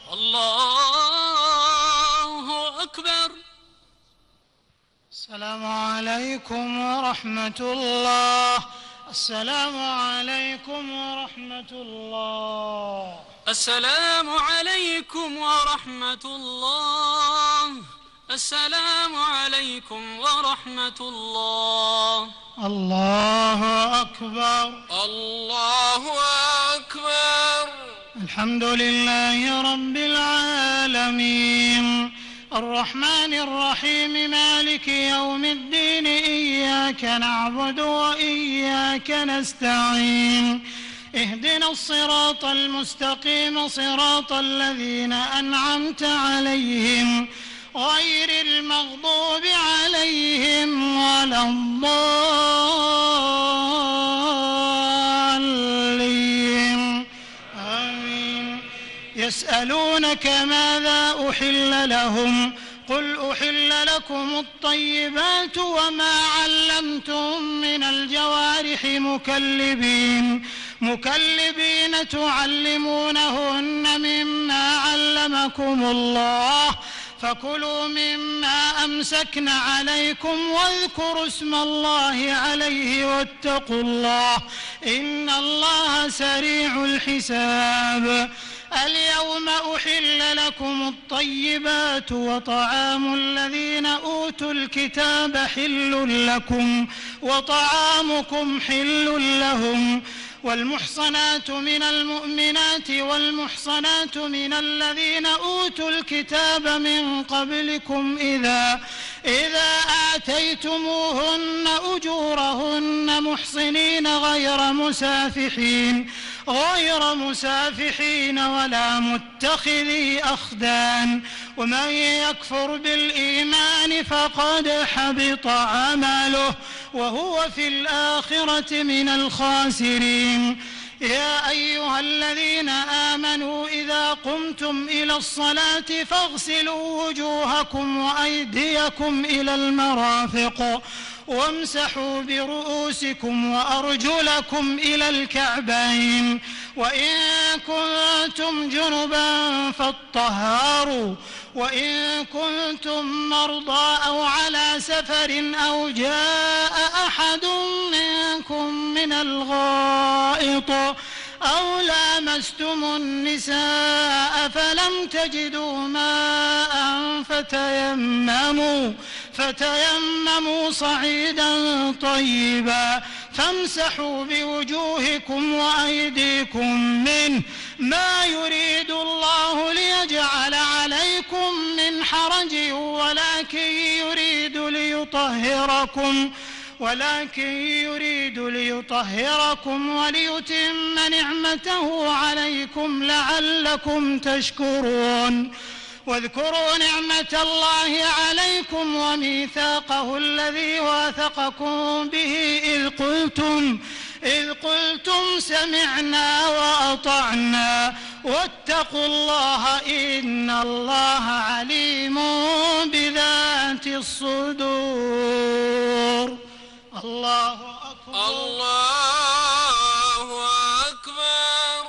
الله أكبر. السلام عليكم ورحمة الله. السلام عليكم ورحمة الله. السلام عليكم ورحمة الله. السلام عليكم ورحمة الله. الله أكبر. الله أكبر. الحمد لله رب العالمين الرحمن الرحيم مالك يوم الدين إياك نعبد وإياك نستعين اهدنا الصراط المستقيم صراط الذين أنعمت عليهم غير المغضوب عليهم ولا الضالين آمين. يسألونك ماذا أحل لهم قل أحل لكم الطيبات وما علمتم من الجوارح مكلبين مكلبين تعلمونهن مما علمكم الله فكلوا مما أمسكن عليكم واذكروا اسم الله عليه واتقوا الله إن الله سريع الحساب. اليوم أحل لكم الطيبات وطعام الذين أوتوا الكتاب حل لكم وطعامكم حل لهم والمحصنات من المؤمنات والمحصنات من الذين أوتوا الكتاب من قبلكم إذا إذا آتيتموهن أجورهن محصنين غير مسافحين غير مسافحين ولا متخذي أخدان ومن يكفر بالإيمان فقد حبط عمله وهو في الآخرة من الخاسرين. يا أيها الذين آمنوا إذا قمتم إلى الصلاة فاغسلوا وجوهكم وأيديكم إلى المرافق وامسحوا برؤوسكم وأرجلكم إلى الكعبين وإن كنتم جنبا فاطهروا وإن كنتم مرضى أو على سفر أو جاء أحد منكم من الغائط أو لامستم النساء فلم تجدوا ماء فتيمموا فتيمموا صعيدا طيبا فامسحوا بوجوهكم وأيديكم منه ما يريد الله ليجعل عليكم من حرج ولكن يريد ليطهركم ولكن يريد ليطهركم وليتم نعمته عليكم لعلكم تشكرون. واذكروا نعمة الله عليكم وميثاقه الذي واثقكم به إذ قلتم إذ قلتم سمعنا وأطعنا واتقوا الله إن الله عليم بذات الصدور. الله أكبر الله أكبر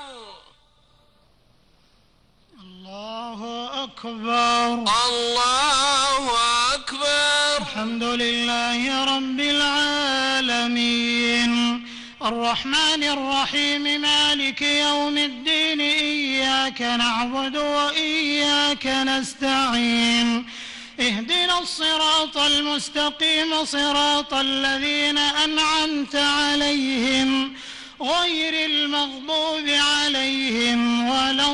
الله أكبر الله أكبر. الحمد لله رب العالمين الرحمن الرحيم مالك يوم الدين إياك نعبد وإياك نستعين اهدنا الصراط المستقيم صراط الذين أنعمت عليهم غير المغضوب عليهم ولا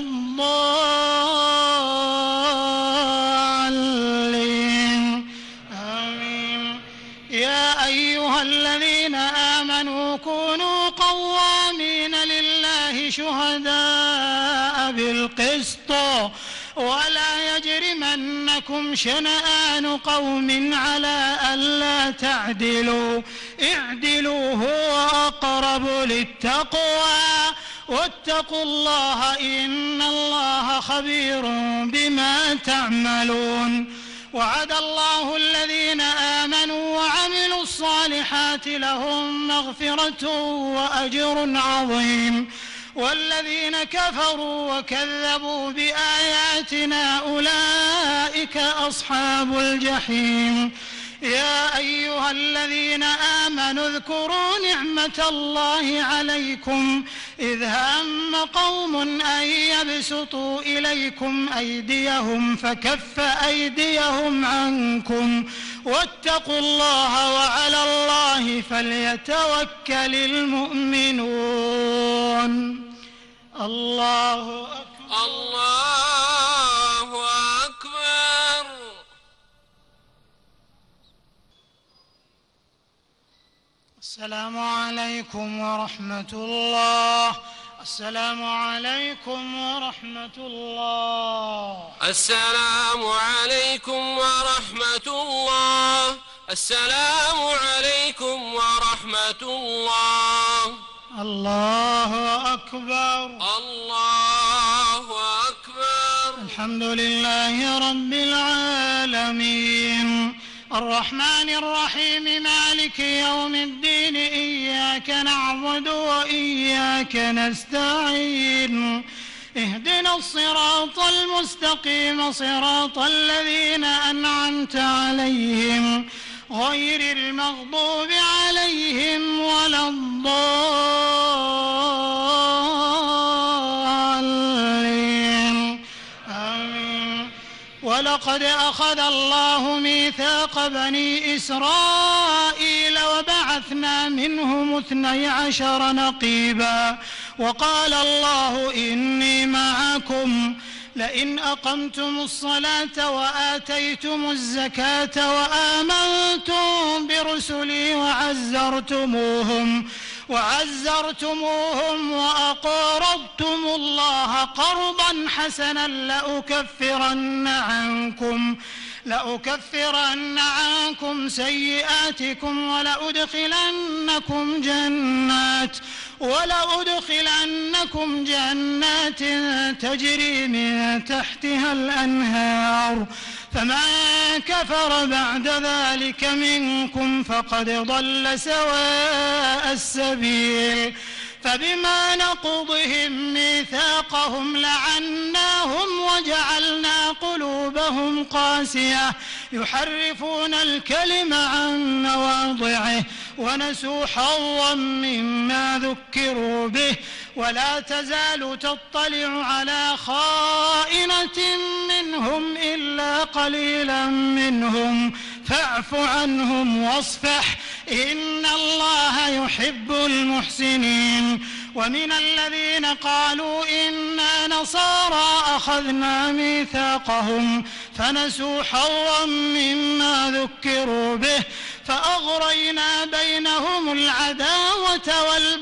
الضالين آمين. يا أيها الذين آمنوا كونوا قوامين لله شهداء بالقسط ولا يجرمنكم شنآن قوم على ألا تعدلوا اعدلوا هو أقرب للتقوى واتقوا الله إن الله خبير بما تعملون. وعد الله الذين آمنوا وعملوا الصالحات لهم مغفرة وأجر عظيم والذين كفروا وكذبوا بآياتنا أولئك أصحاب الجحيم. يا أيها الذين آمنوا اذكروا نعمة الله عليكم إذ هم قوم أن يبسطوا إليكم أيديهم فكف أيديهم عنكم واتقوا الله وعلى الله فليتوكل المؤمنون. الله أكبر. الله أكبر. السلام عليكم ورحمة الله. السلام عليكم ورحمة الله. السلام عليكم ورحمة الله. السلام عليكم ورحمة الله. الله أكبر. الله أكبر. الحمد لله رب العالمين الرحمن الرحيم مالك يوم الدين إياك نعبد وإياك نستعين اهدنا الصراط المستقيم صراط الذين أنعمت عليهم غير المغضوب عليهم ولا الضالين آمين. ولقد أخذ الله ميثاق بني إسرائيل وبعثنا منهم اثني عشر نقيبا وقال الله إني معكم لئن أقمتم الصلاة وآتيتم الزكاة وآمنتم برسلي وعزرتموهم وعزرتموهم وأقرضتم الله قرضا حسنا لأكفرن عنكم لأكفرن عنكم سيئاتكم ولأدخلنكم جنات ولأدخلنكم جنات تجري من تحتها الأنهار فمن كفر بعد ذلك منكم فقد ضل سواء السبيل فبما نقضهم ميثاقهم لعناهم وجعلنا قلوبهم قاسية يحرفون الكلم عن مواضعه ونسوا حظا مما ذكروا به ولا تزال تطلع على خائنة منهم إلا قليلا منهم فاعف عنهم واصفح إن الله يحب المحسنين. ومن الذين قالوا إنا نصارى أخذنا ميثاقهم فنسوا حظا مما ذكروا به فأغرينا بينهم العداوة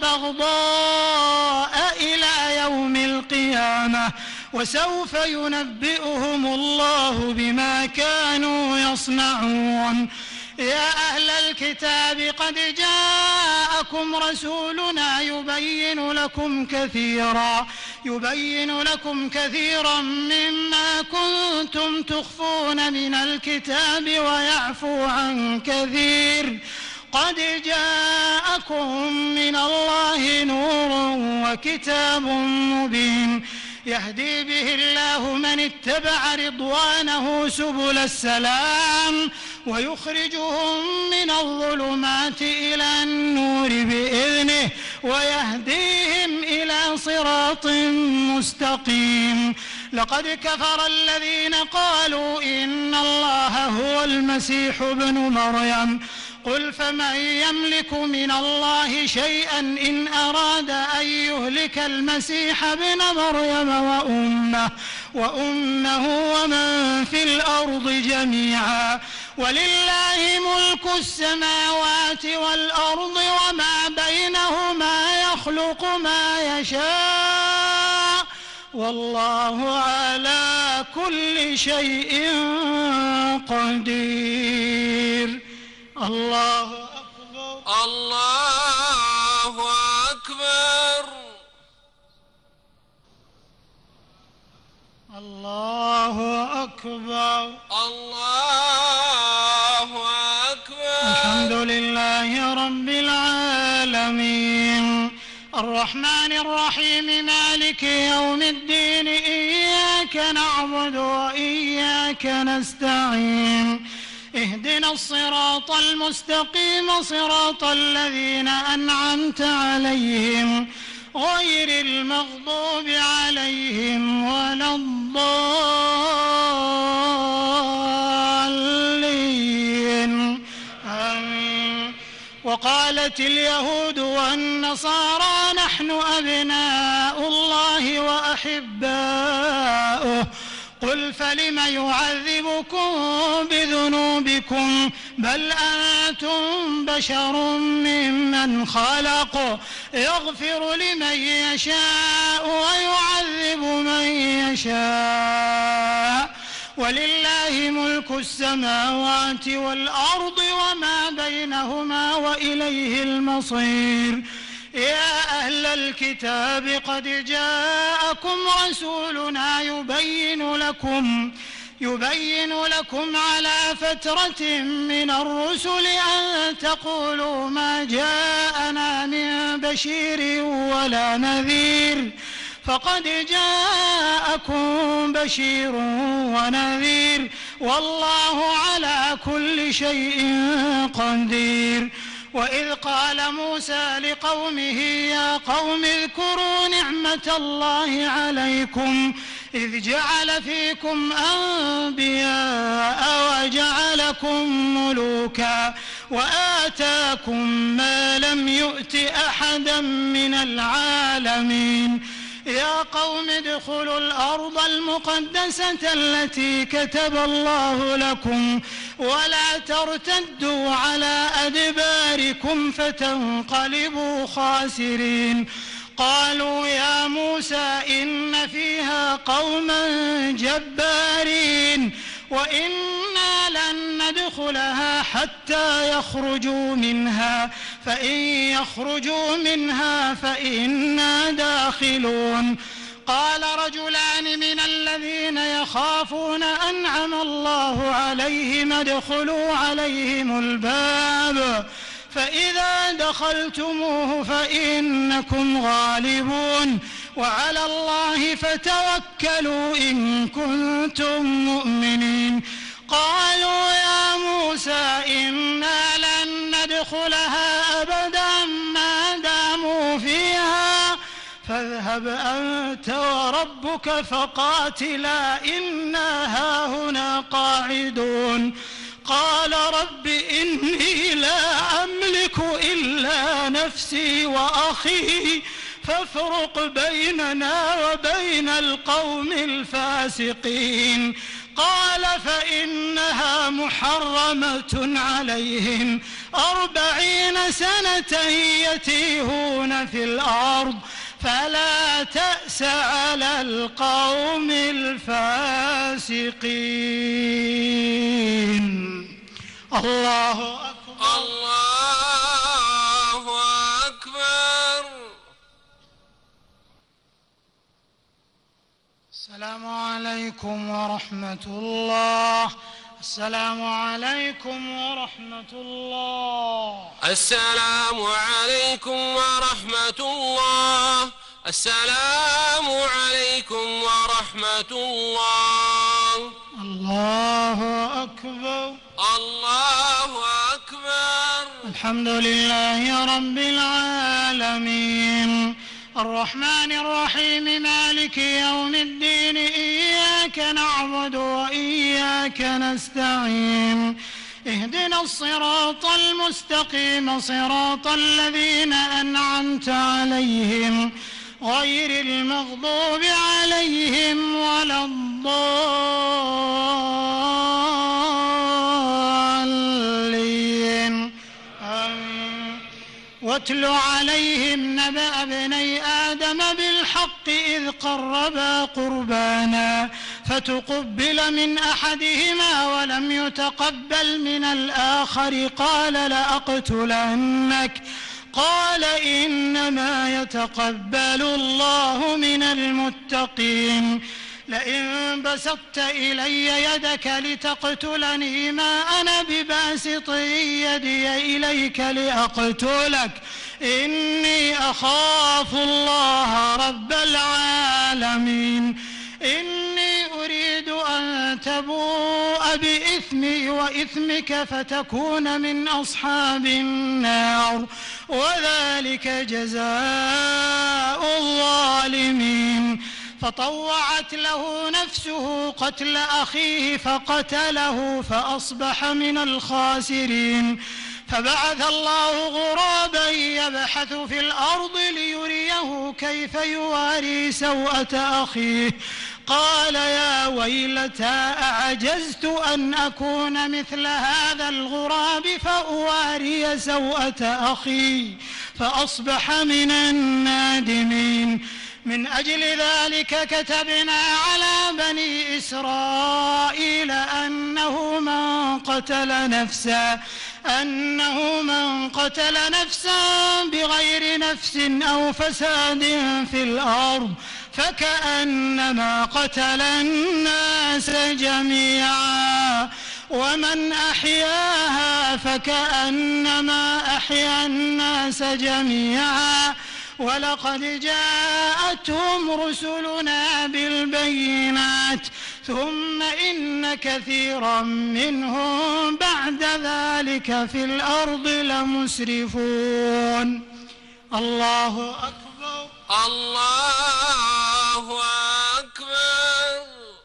والبغضاء إلى يوم القيامة وسوف ينبئهم الله بما كانوا يصنعون. يا أهل الكتاب قد جاءكم رسولنا يبين لكم كثيرا يبين لكم كثيرا مما كنتم تخفون من الكتاب ويعفو عن كثير قد جاءكم من الله نور وكتاب مبين يهدي به الله من اتبع رضوانه سبل السلام ويخرجهم من الظلمات إلى النور بإذنه ويهديهم إلى صراط مستقيم. لقد كفر الذين قالوا إن الله هو المسيح ابن مريم قل فمن يملك من الله شيئا إن أراد أن يهلك المسيح ابن مريم وأمه وأمه ومن في الأرض جميعا ولله ملك السماوات والأرض وما بينهما يخلق ما يشاء والله على كل شيء قدير. الله أكبر. الله أكبر. الله أكبر. الله أكبر. الحمد لله رب العالمين الرحمن الرحيم مالك يوم الدين إياك نعبد وإياك نستعين اهدنا الصراط المستقيم صراط الذين أنعمت عليهم غير المغضوب عليهم ولا الضالين آمين. وقالت اليهود والنصارى نحن أبناء الله وأحباؤه قل فلم يعذبكم بذنوبكم بل أنتم بشر ممن خلق يغفر لمن يشاء ويعذب من يشاء ولله ملك السماوات والأرض وما بينهما وإليه المصير يا أهل الكتاب قد جاءكم رسولنا يبين لكم يبين لكم على فترة من الرسل أن تقولوا ما جاءنا من بشير ولا نذير فقد جاءكم بشير ونذير والله على كل شيء قدير وإذ قال موسى لقومه يا قوم اذكروا نعمة الله عليكم إذ جعل فيكم أنبياء وجعلكم ملوكا وآتاكم ما لم يؤت أحدا من العالمين يا قوم ادخلوا الأرض المقدسة التي كتب الله لكم ولا ترتدوا على أدباركم فتنقلبوا خاسرين قالوا يا موسى إن فيها قوما جبارين وإنا لن ندخلها حتى يخرجوا منها فإن يخرجوا منها فإنا داخلون قال رجلان من الذين يخافون أنعم الله عليهم ادخلوا عليهم الباب فإذا دخلتموه فإنكم غالبون وعلى الله فتوكلوا إن كنتم مؤمنين قالوا يا موسى إنا لن ندخلها أبدا ما داموا فيها فاذهب أنت وربك فقاتلا إنا هاهنا قاعدون قال رب إني لا أملك إلا نفسي وأخي فافرق بيننا وبين القوم الفاسقين قال فإنها محرمة عليهم أربعين سنة يتيهون في الأرض فلا تأس على القوم الفاسقين الله أكبر الله أكبر السلام عليكم ورحمة الله السلام عليكم ورحمة الله السلام عليكم ورحمة الله السلام عليكم ورحمة الله الله أكبر الله أكبر الحمد لله رب العالمين الرحمن الرحيم مالك يوم الدين إياك نعبد وإياك نستعين اهدنا الصراط المستقيم صراط الذين أنعمت عليهم غير المغضوب عليهم ولا الضالين آمين واتل عليهم نبأ ابني آدم بالحق إذ قربا قربانا فتقبل من أحدهما ولم يتقبل من الآخر قال لأقتلنك قال إنما يتقبل الله من المتقين لئن بسطت إلي يدك لتقتلني ما أنا بباسط يدي إليك لأقتلك إني أخاف الله رب العالمين إني أريد أن تبوء بإثمي وإثمك فتكون من أصحاب النار وذلك جزاء الظالمين فطوعت له نفسه قتل أخيه فقتله فأصبح من الخاسرين فبعث الله غرابا يبحث في الأرض ليريه كيف يواري سوءة أخيه قال يا ويلتى أعجزت أن أكون مثل هذا الغراب فأواري سوءة أخي فأصبح من النادمين. من أجل ذلك كتبنا على بني إسرائيل أنه من قتل نفسا أنه من قتل نفسا بغير نفس أو فساد في الأرض فكأنما قتل الناس جميعا ومن أحياها فكأنما أحيا الناس جميعا ولقد جاءتهم رسلنا بالبينات ثم إن كثيرا منهم بعد ذلك في الأرض لمسرفون. الله أكبر الله أكبر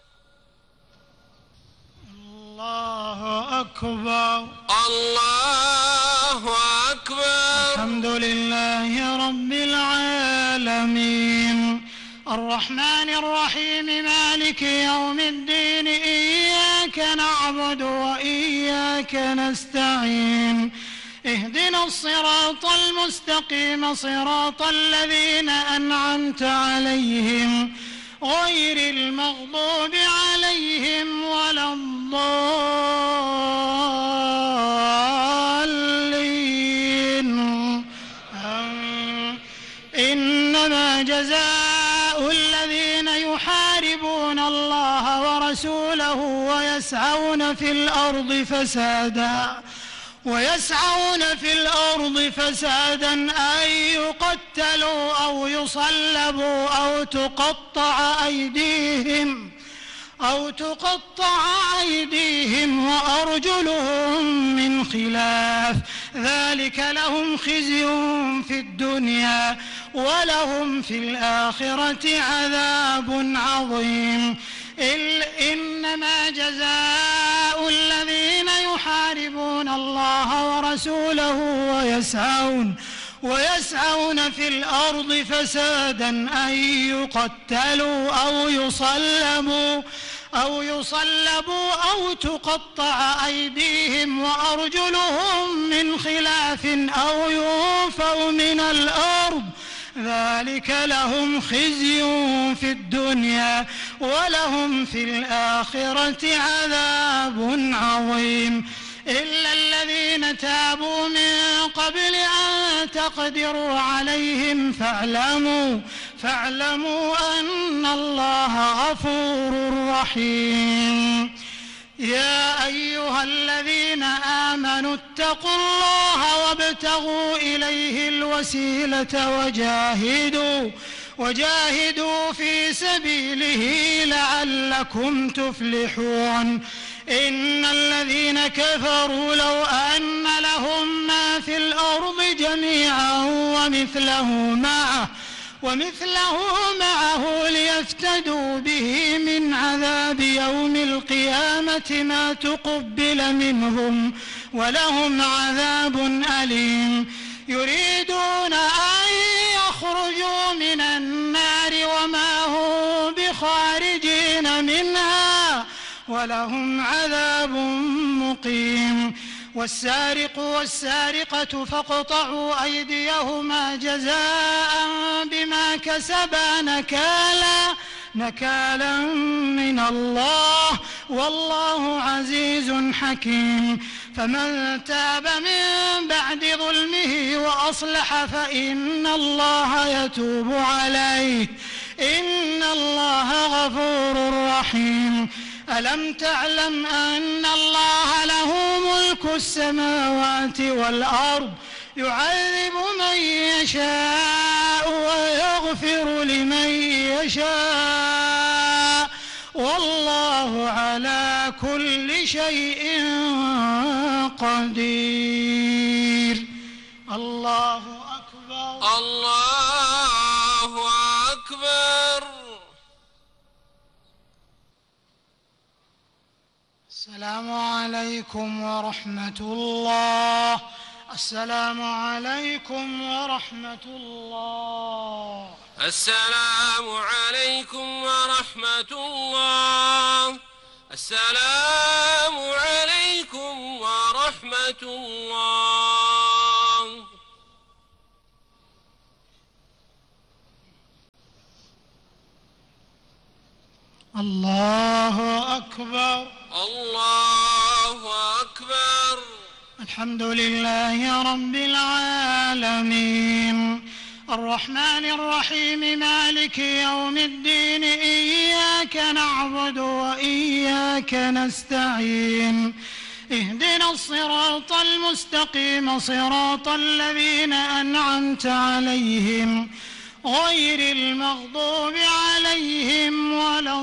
الله أكبر الله أكبر. الحمد لله رب العالمين الرحمن الرحيم مالك يوم الدين إياك نعبد وإياك نستعين اهدنا الصراط المستقيم صراط الذين أنعمت عليهم غير المغضوب عليهم ولا الضالين. إنما جزاء الذين يحاربون الله ورسوله ويسعون في الأرض فسادا ويسعون في الأرض فسادا أن يقتلوا أو يصلبوا أو تقطع أيديهم أو تقطع أيديهم وأرجلهم من خلاف ذلك لهم خزي في الدنيا ولهم في الآخرة عذاب عظيم. إنما جزاء الذين يحاربون الله ورسوله ويسعون ويسعون في الأرض فسادا أن يقتلوا أو يصلبوا أو يصلبوا أو تقطع أيديهم وأرجلهم من خلاف أو ينفوا من الأرض ذلك لهم خزي في الدنيا ولهم في الآخرة عذاب عظيم. إلا الذين تابوا من قبل أن تقدروا عليهم فاعلموا فاعلموا أن الله غفور رحيم. يا أيها الذين آمنوا اتقوا الله وابتغوا إليه الوسيلة وجاهدوا وجاهدوا في سبيله لعلكم تفلحون. إن الذين كفروا لو أن لهم ما في الأرض جميعا ومثله معه ومثله معه ليفتدوا به من عذاب يوم القيامة ما تقبل منهم ولهم عذاب أليم. يريدون أن يخرجوا من النار وما هم بخارجين منها ولهم عذاب مقيم. والسارق والسارقة فاقطعوا أيديهما جزاء بما كسبا نكالا نكالا من الله والله عزيز حكيم. فمن تاب من بعد ظلمه وأصلح فإن الله يتوب عليه إن الله غفور رحيم. ألم تعلم أن الله له ملك السماوات والأرض يعذب من يشاء ويغفر لمن يشاء والله على كل شيء قدير. الله أكبر الله أكبر. السلام عليكم ورحمة الله السلام عليكم ورحمة الله. السلام عليكم ورحمة الله. السلام عليكم ورحمة الله. الله أكبر. الله أكبر. الحمد لله رب العالمين الرحمن الرحيم مالك يوم الدين إياك نعبد وإياك نستعين اهدنا الصراط المستقيم صراط الذين أنعمت عليهم غير المغضوب عليهم ولا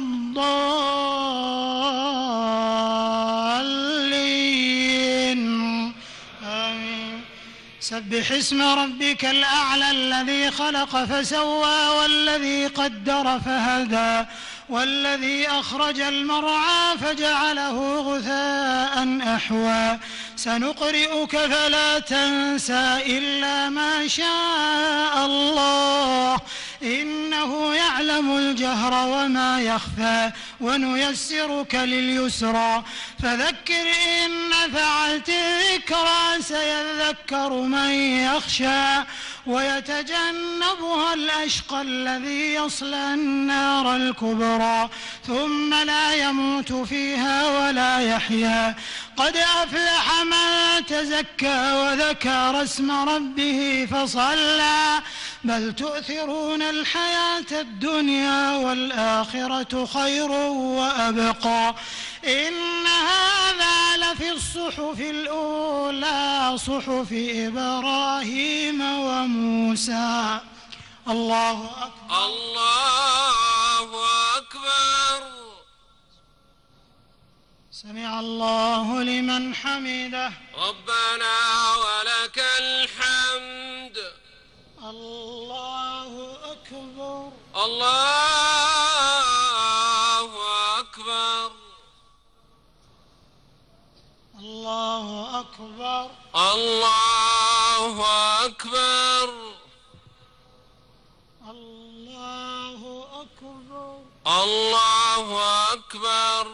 الضالين آمين. سبح اسم ربك الأعلى الذي خلق فسوى والذي قدر فهدى والذي أخرج المرعى فجعله غثاء أحوى سنقرئك فلا تنسى إلا ما شاء الله إنه يعلم الجهر وما يخفى ونيسرك لليسرى فذكر إن نفعت الذكرى سيذكر من يخشى ويتجنبها الأشقى الذي يصلى النار الكبرى ثم لا يموت فيها ولا يحيا قد أفلح من تزكى وذكر اسم ربه فصلى بل تؤثرون الحياة الدنيا والآخرة خير وأبقى إن هذا لفي الصحف الأولى صحف إبراهيم وموسى. الله أكبر. الله أكبر. سمع الله لمن حمده. ربنا ولك الحمد. الله أكبر. الله أكبر. الله أكبر. الله أكبر. الله أكبر. الله أكبر.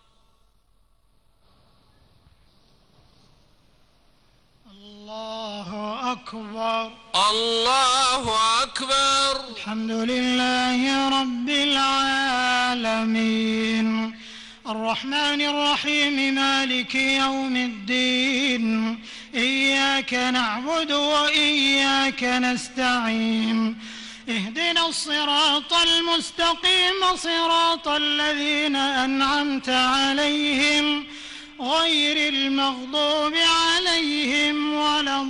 الله أكبر. الله أكبر. الحمد لله رب العالمين الرحمن الرحيم مالك يوم الدين إياك نعبد وإياك نستعين اهدنا الصراط المستقيم صراط الذين أنعمت عليهم غير المغضوب عليهم ولا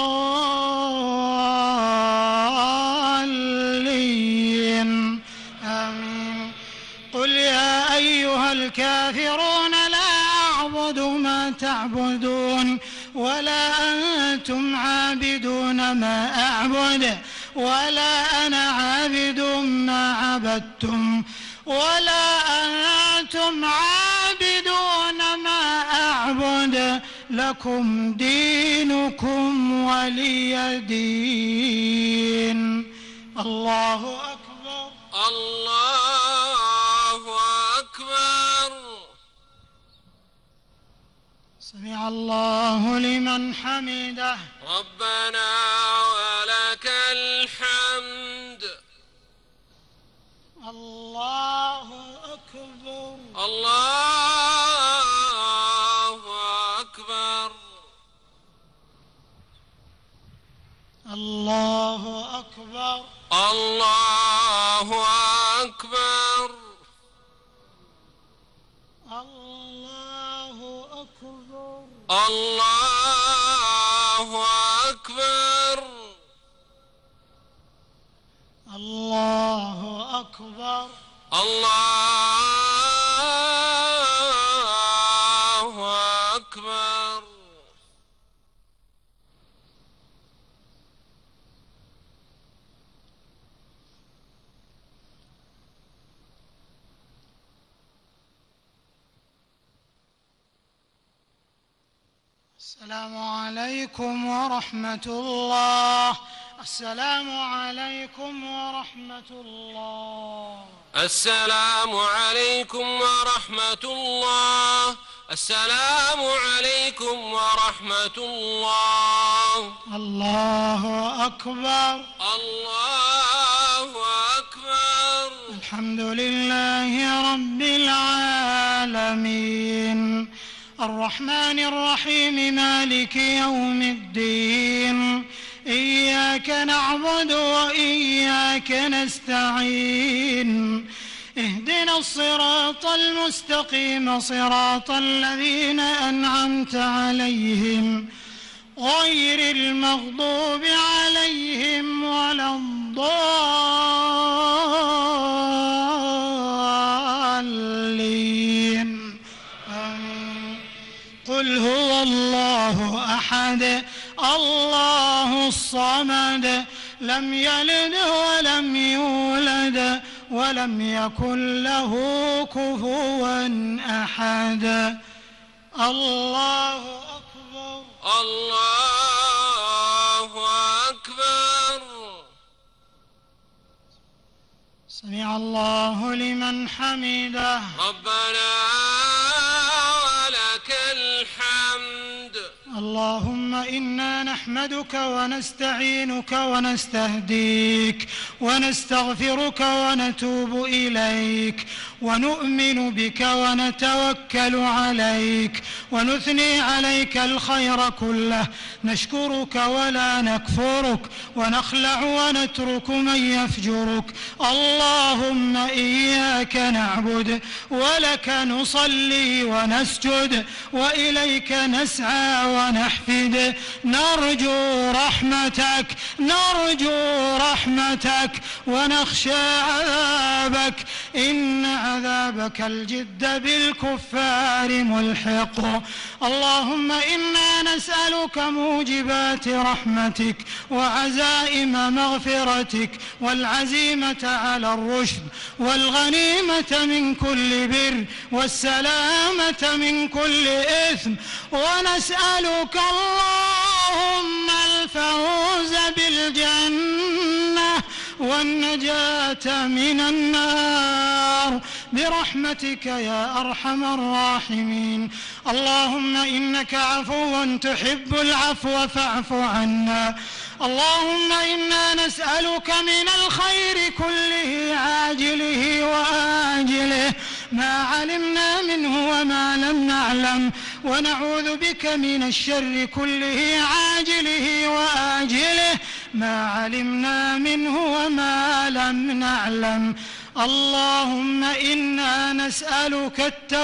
الضالين آمين. قل يا أيها الكافرون لا أعبد ما تعبدون ولا أنتم عابدون ما أعبد ولا أنا عابد ما عبدتم ولا أنتم عابدون ما أعبد لكم دينكم ولي دين. الله أكبر. الله أكبر. سمع الله لمن حمده. ربنا ولك الحمد. الله أكبر. الله أكبر. الله أكبر. الله أكبر. الله أكبر. الله أكبر. الله أكبر. الله أكبر. السلام عليكم ورحمة الله. السلام عليكم ورحمة الله. السلام عليكم ورحمة الله. السلام عليكم ورحمة الله. الله أكبر. الله أكبر. الحمد لله رب العالمين، الرحمن الرحيم، مالك يوم الدين، إياك نعبد وإياك نستعين، اهدنا الصراط المستقيم، صراط الذين أنعمت عليهم غير المغضوب عليهم ولا الضالين. قل هو الله أحد الله الصمد، لم يلد ولم يولد ولم يكن له كفوا أحد. الله أكبر. الله أكبر. سمع الله لمن حمده. ربنا ولك الحمد. اللهم إنا نحمدك ونستعينك ونستهديك ونستغفرك ونتوب إليك ونؤمن بك ونتوكل عليك ونثني عليك الخير كله، نشكرك ولا نكفرك ونخلع ونترك من يفجرك. اللهم إياك نعبد ولك نصلي ونسجد وإليك نسعى ونحفد، نرجو رحمتك نرجو رحمتك ونخشى عذابك، إن عذابك الجد بالكفار ملحق. اللهم إنا نسألك موجبات رحمتك وعزائم مغفرتك والعزيمة على الرشد والغنيمة من كل بر والسلامة من كل إثم، ونسألك اللهم الفوز بالجنة والنجاة من النار برحمتك يا أرحم الراحمين. اللهم إنك عفو تحب العفو فاعف عنا. اللهم إنا نسألك من الخير كله عاجله وآجله ما علمنا منه وما لم نعلم، ونعوذ بك من الشر كله عاجله وآجله ما علمنا منه وما لم نعلم. اللهم إنا نسألك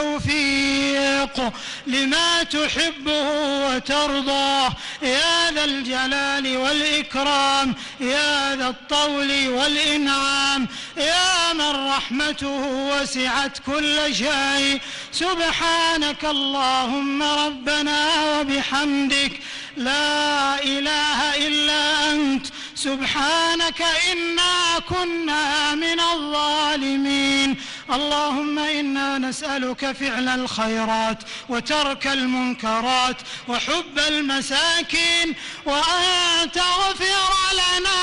التوفيق لما تحبه وترضاه يا ذا الجلال والإكرام، يا ذا الطول والإنعام، يا من رحمته وسعت كل شيء. سبحانك اللهم ربنا وبحمدك، لا إله إلا أنت، سبحانك إنا كنا من الظالمين. اللهم إنا نسألك فعل الخيرات وترك المنكرات وحب المساكين، وأن تغفر لنا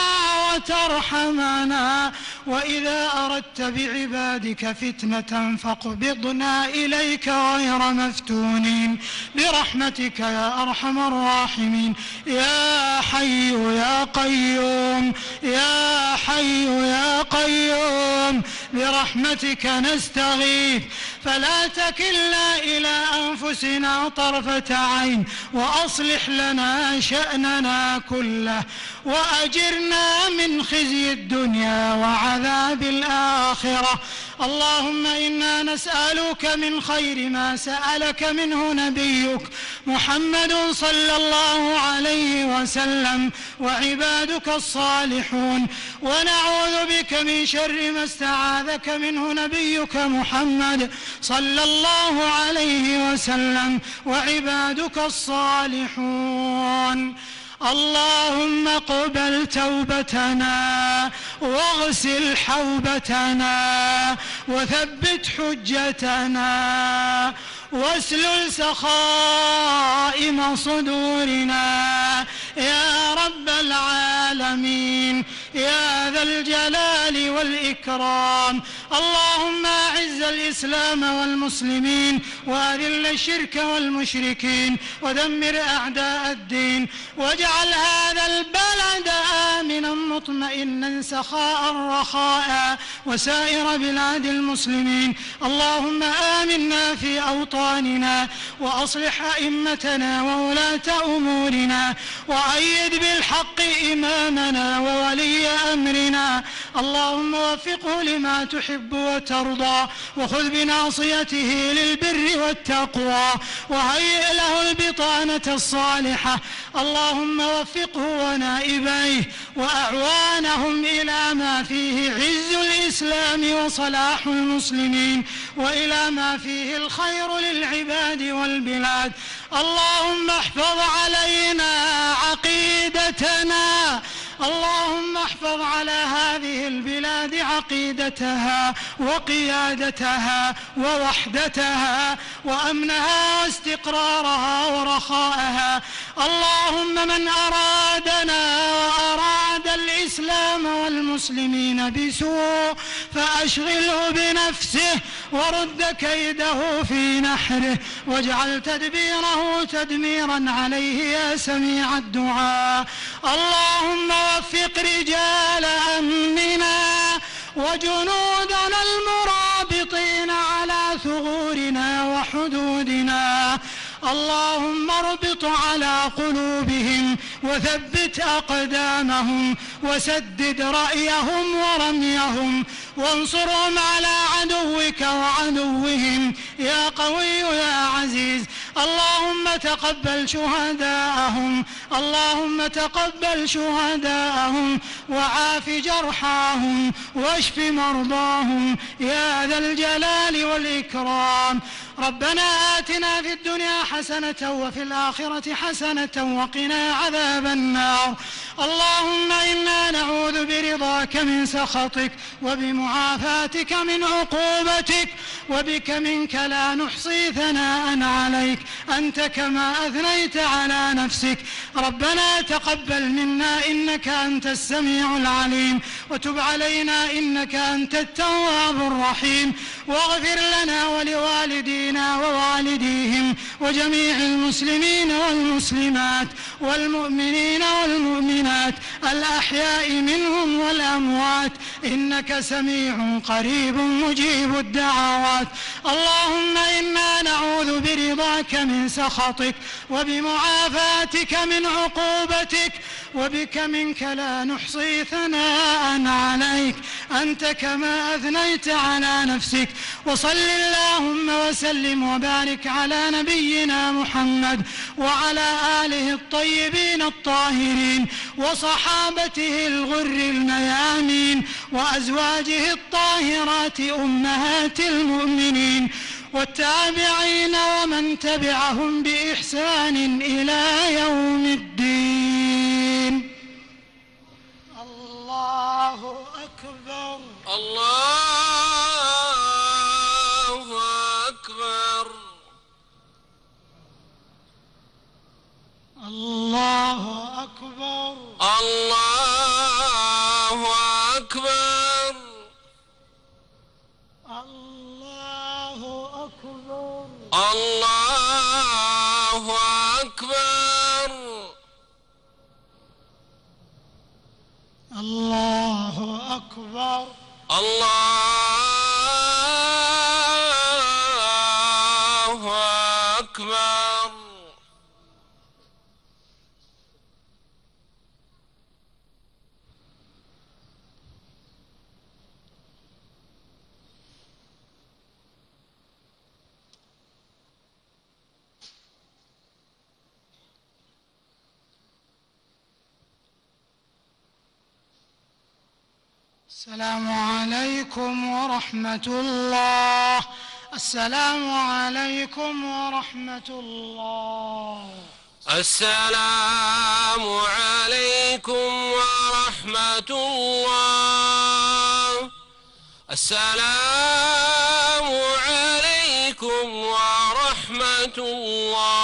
وترحمنا، وإذا أردت بعبادك فتنة فاقبضنا إليك غير مفتونين برحمتك يا أرحم الراحمين. يا حي يا قيوم، يا حي يا قيوم، برحمتك نستغيث، فلا تكلنا إلى أنفسنا طرفة عين، وأصلح لنا شأننا كله، وأجرنا من خزي الدنيا وعذاب الآخرة. اللهم إنا نسألك من خير ما سألك منه نبيك محمد صلى الله عليه وسلم وعبادك الصالحون، ونعوذ بك من شر ما استعاذك منه نبيك محمد صلى الله عليه وسلم وعبادك الصالحون. اللهم اقبل توبتنا واغسل حوبتنا وثبت حجتنا واسلل سخائم صدورنا يا رب العالمين يا ذا الجلال والإكرام. اللهم أعز الإسلام والمسلمين وأذل الشرك والمشركين ودمر أعداء الدين واجعل هذا البلد آمنا مطمئنا سخاء رخاء وسائر بلاد المسلمين. اللهم آمنا في أوطاننا وأصلح أئمتنا وولاة أمورنا وأيد بالحق إمامنا وولي أمرنا. اللهم وفقه لما تحب وترضى وخذ بناصيته للبر والتقوى وهيئ له البطانة الصالحة. اللهم وفقه ونائبيه وأعوانهم إلى ما فيه عز الإسلام وصلاح المسلمين وإلى ما فيه الخير للعباد والبلاد. اللهم احفظ علينا عقيدتنا. اللهم احفظ على هذه البلاد عقيدتها وقيادتها ووحدتها وأمنها واستقرارها ورخاءها. اللهم من أرادنا وأراد الإسلام والمسلمين بسوء فأشغله بنفسه ورد كيده في نحره واجعل تدبيره تدميرا عليه يا سميع الدعاء. اللهم وفق رجال أمننا وجنودنا المرابطين على ثغورنا وحدودنا. اللهم اربط على قلوبهم وثبت أقدامهم وسدد رأيهم ورميهم وانصرهم على عدوك وعدوهم يا قوي يا عزيز. اللهم تقبل شهداءهم. اللهم تقبل شهداءهم وعاف جرحاهم واشف مرضاهم يا ذا الجلال والإكرام. ربنا آتنا في الدنيا حسنة وفي الآخرة حسنة وقنا عذاب النار. اللهم إنا نعوذ برضاك من سخطك وبمعافاتك من عقوبتك وبك منك لا نحصي ثناء عليك أنت كما أثنيت على نفسك. ربنا تقبل منا إنك أنت السميع العليم وتب علينا إنك أنت التواب الرحيم واغفر لنا ولوالدينا ووالديهم وجميع المسلمين والمسلمات والمؤمنين والمؤمنات الأحياء منهم والأموات إنك سميع قريب مجيب الدعوات. اللهم إنا نعوذ برضاك من سخطك وبمعافاتك من عقوبتك وبك منك لا نحصي ثناء عليك أنت كما أثنيت على نفسك. وصل اللهم وسلم وبارك على نبينا محمد وعلى آله الطيبين الطاهرين وصحابته الغر الميامين وأزواجه الطاهرات أمهات المؤمنين والتابعين ومن تبعهم بإحسان إلى يوم الدين. الله أكبر. الله أكبر. الله أكبر. الله أكبر. الله أكبر. الله أكبر. الله أكبر. الله أكبر. السلام عليكم ورحمة الله. السلام عليكم ورحمة الله. السلام عليكم ورحمة الله. السلام عليكم ورحمة الله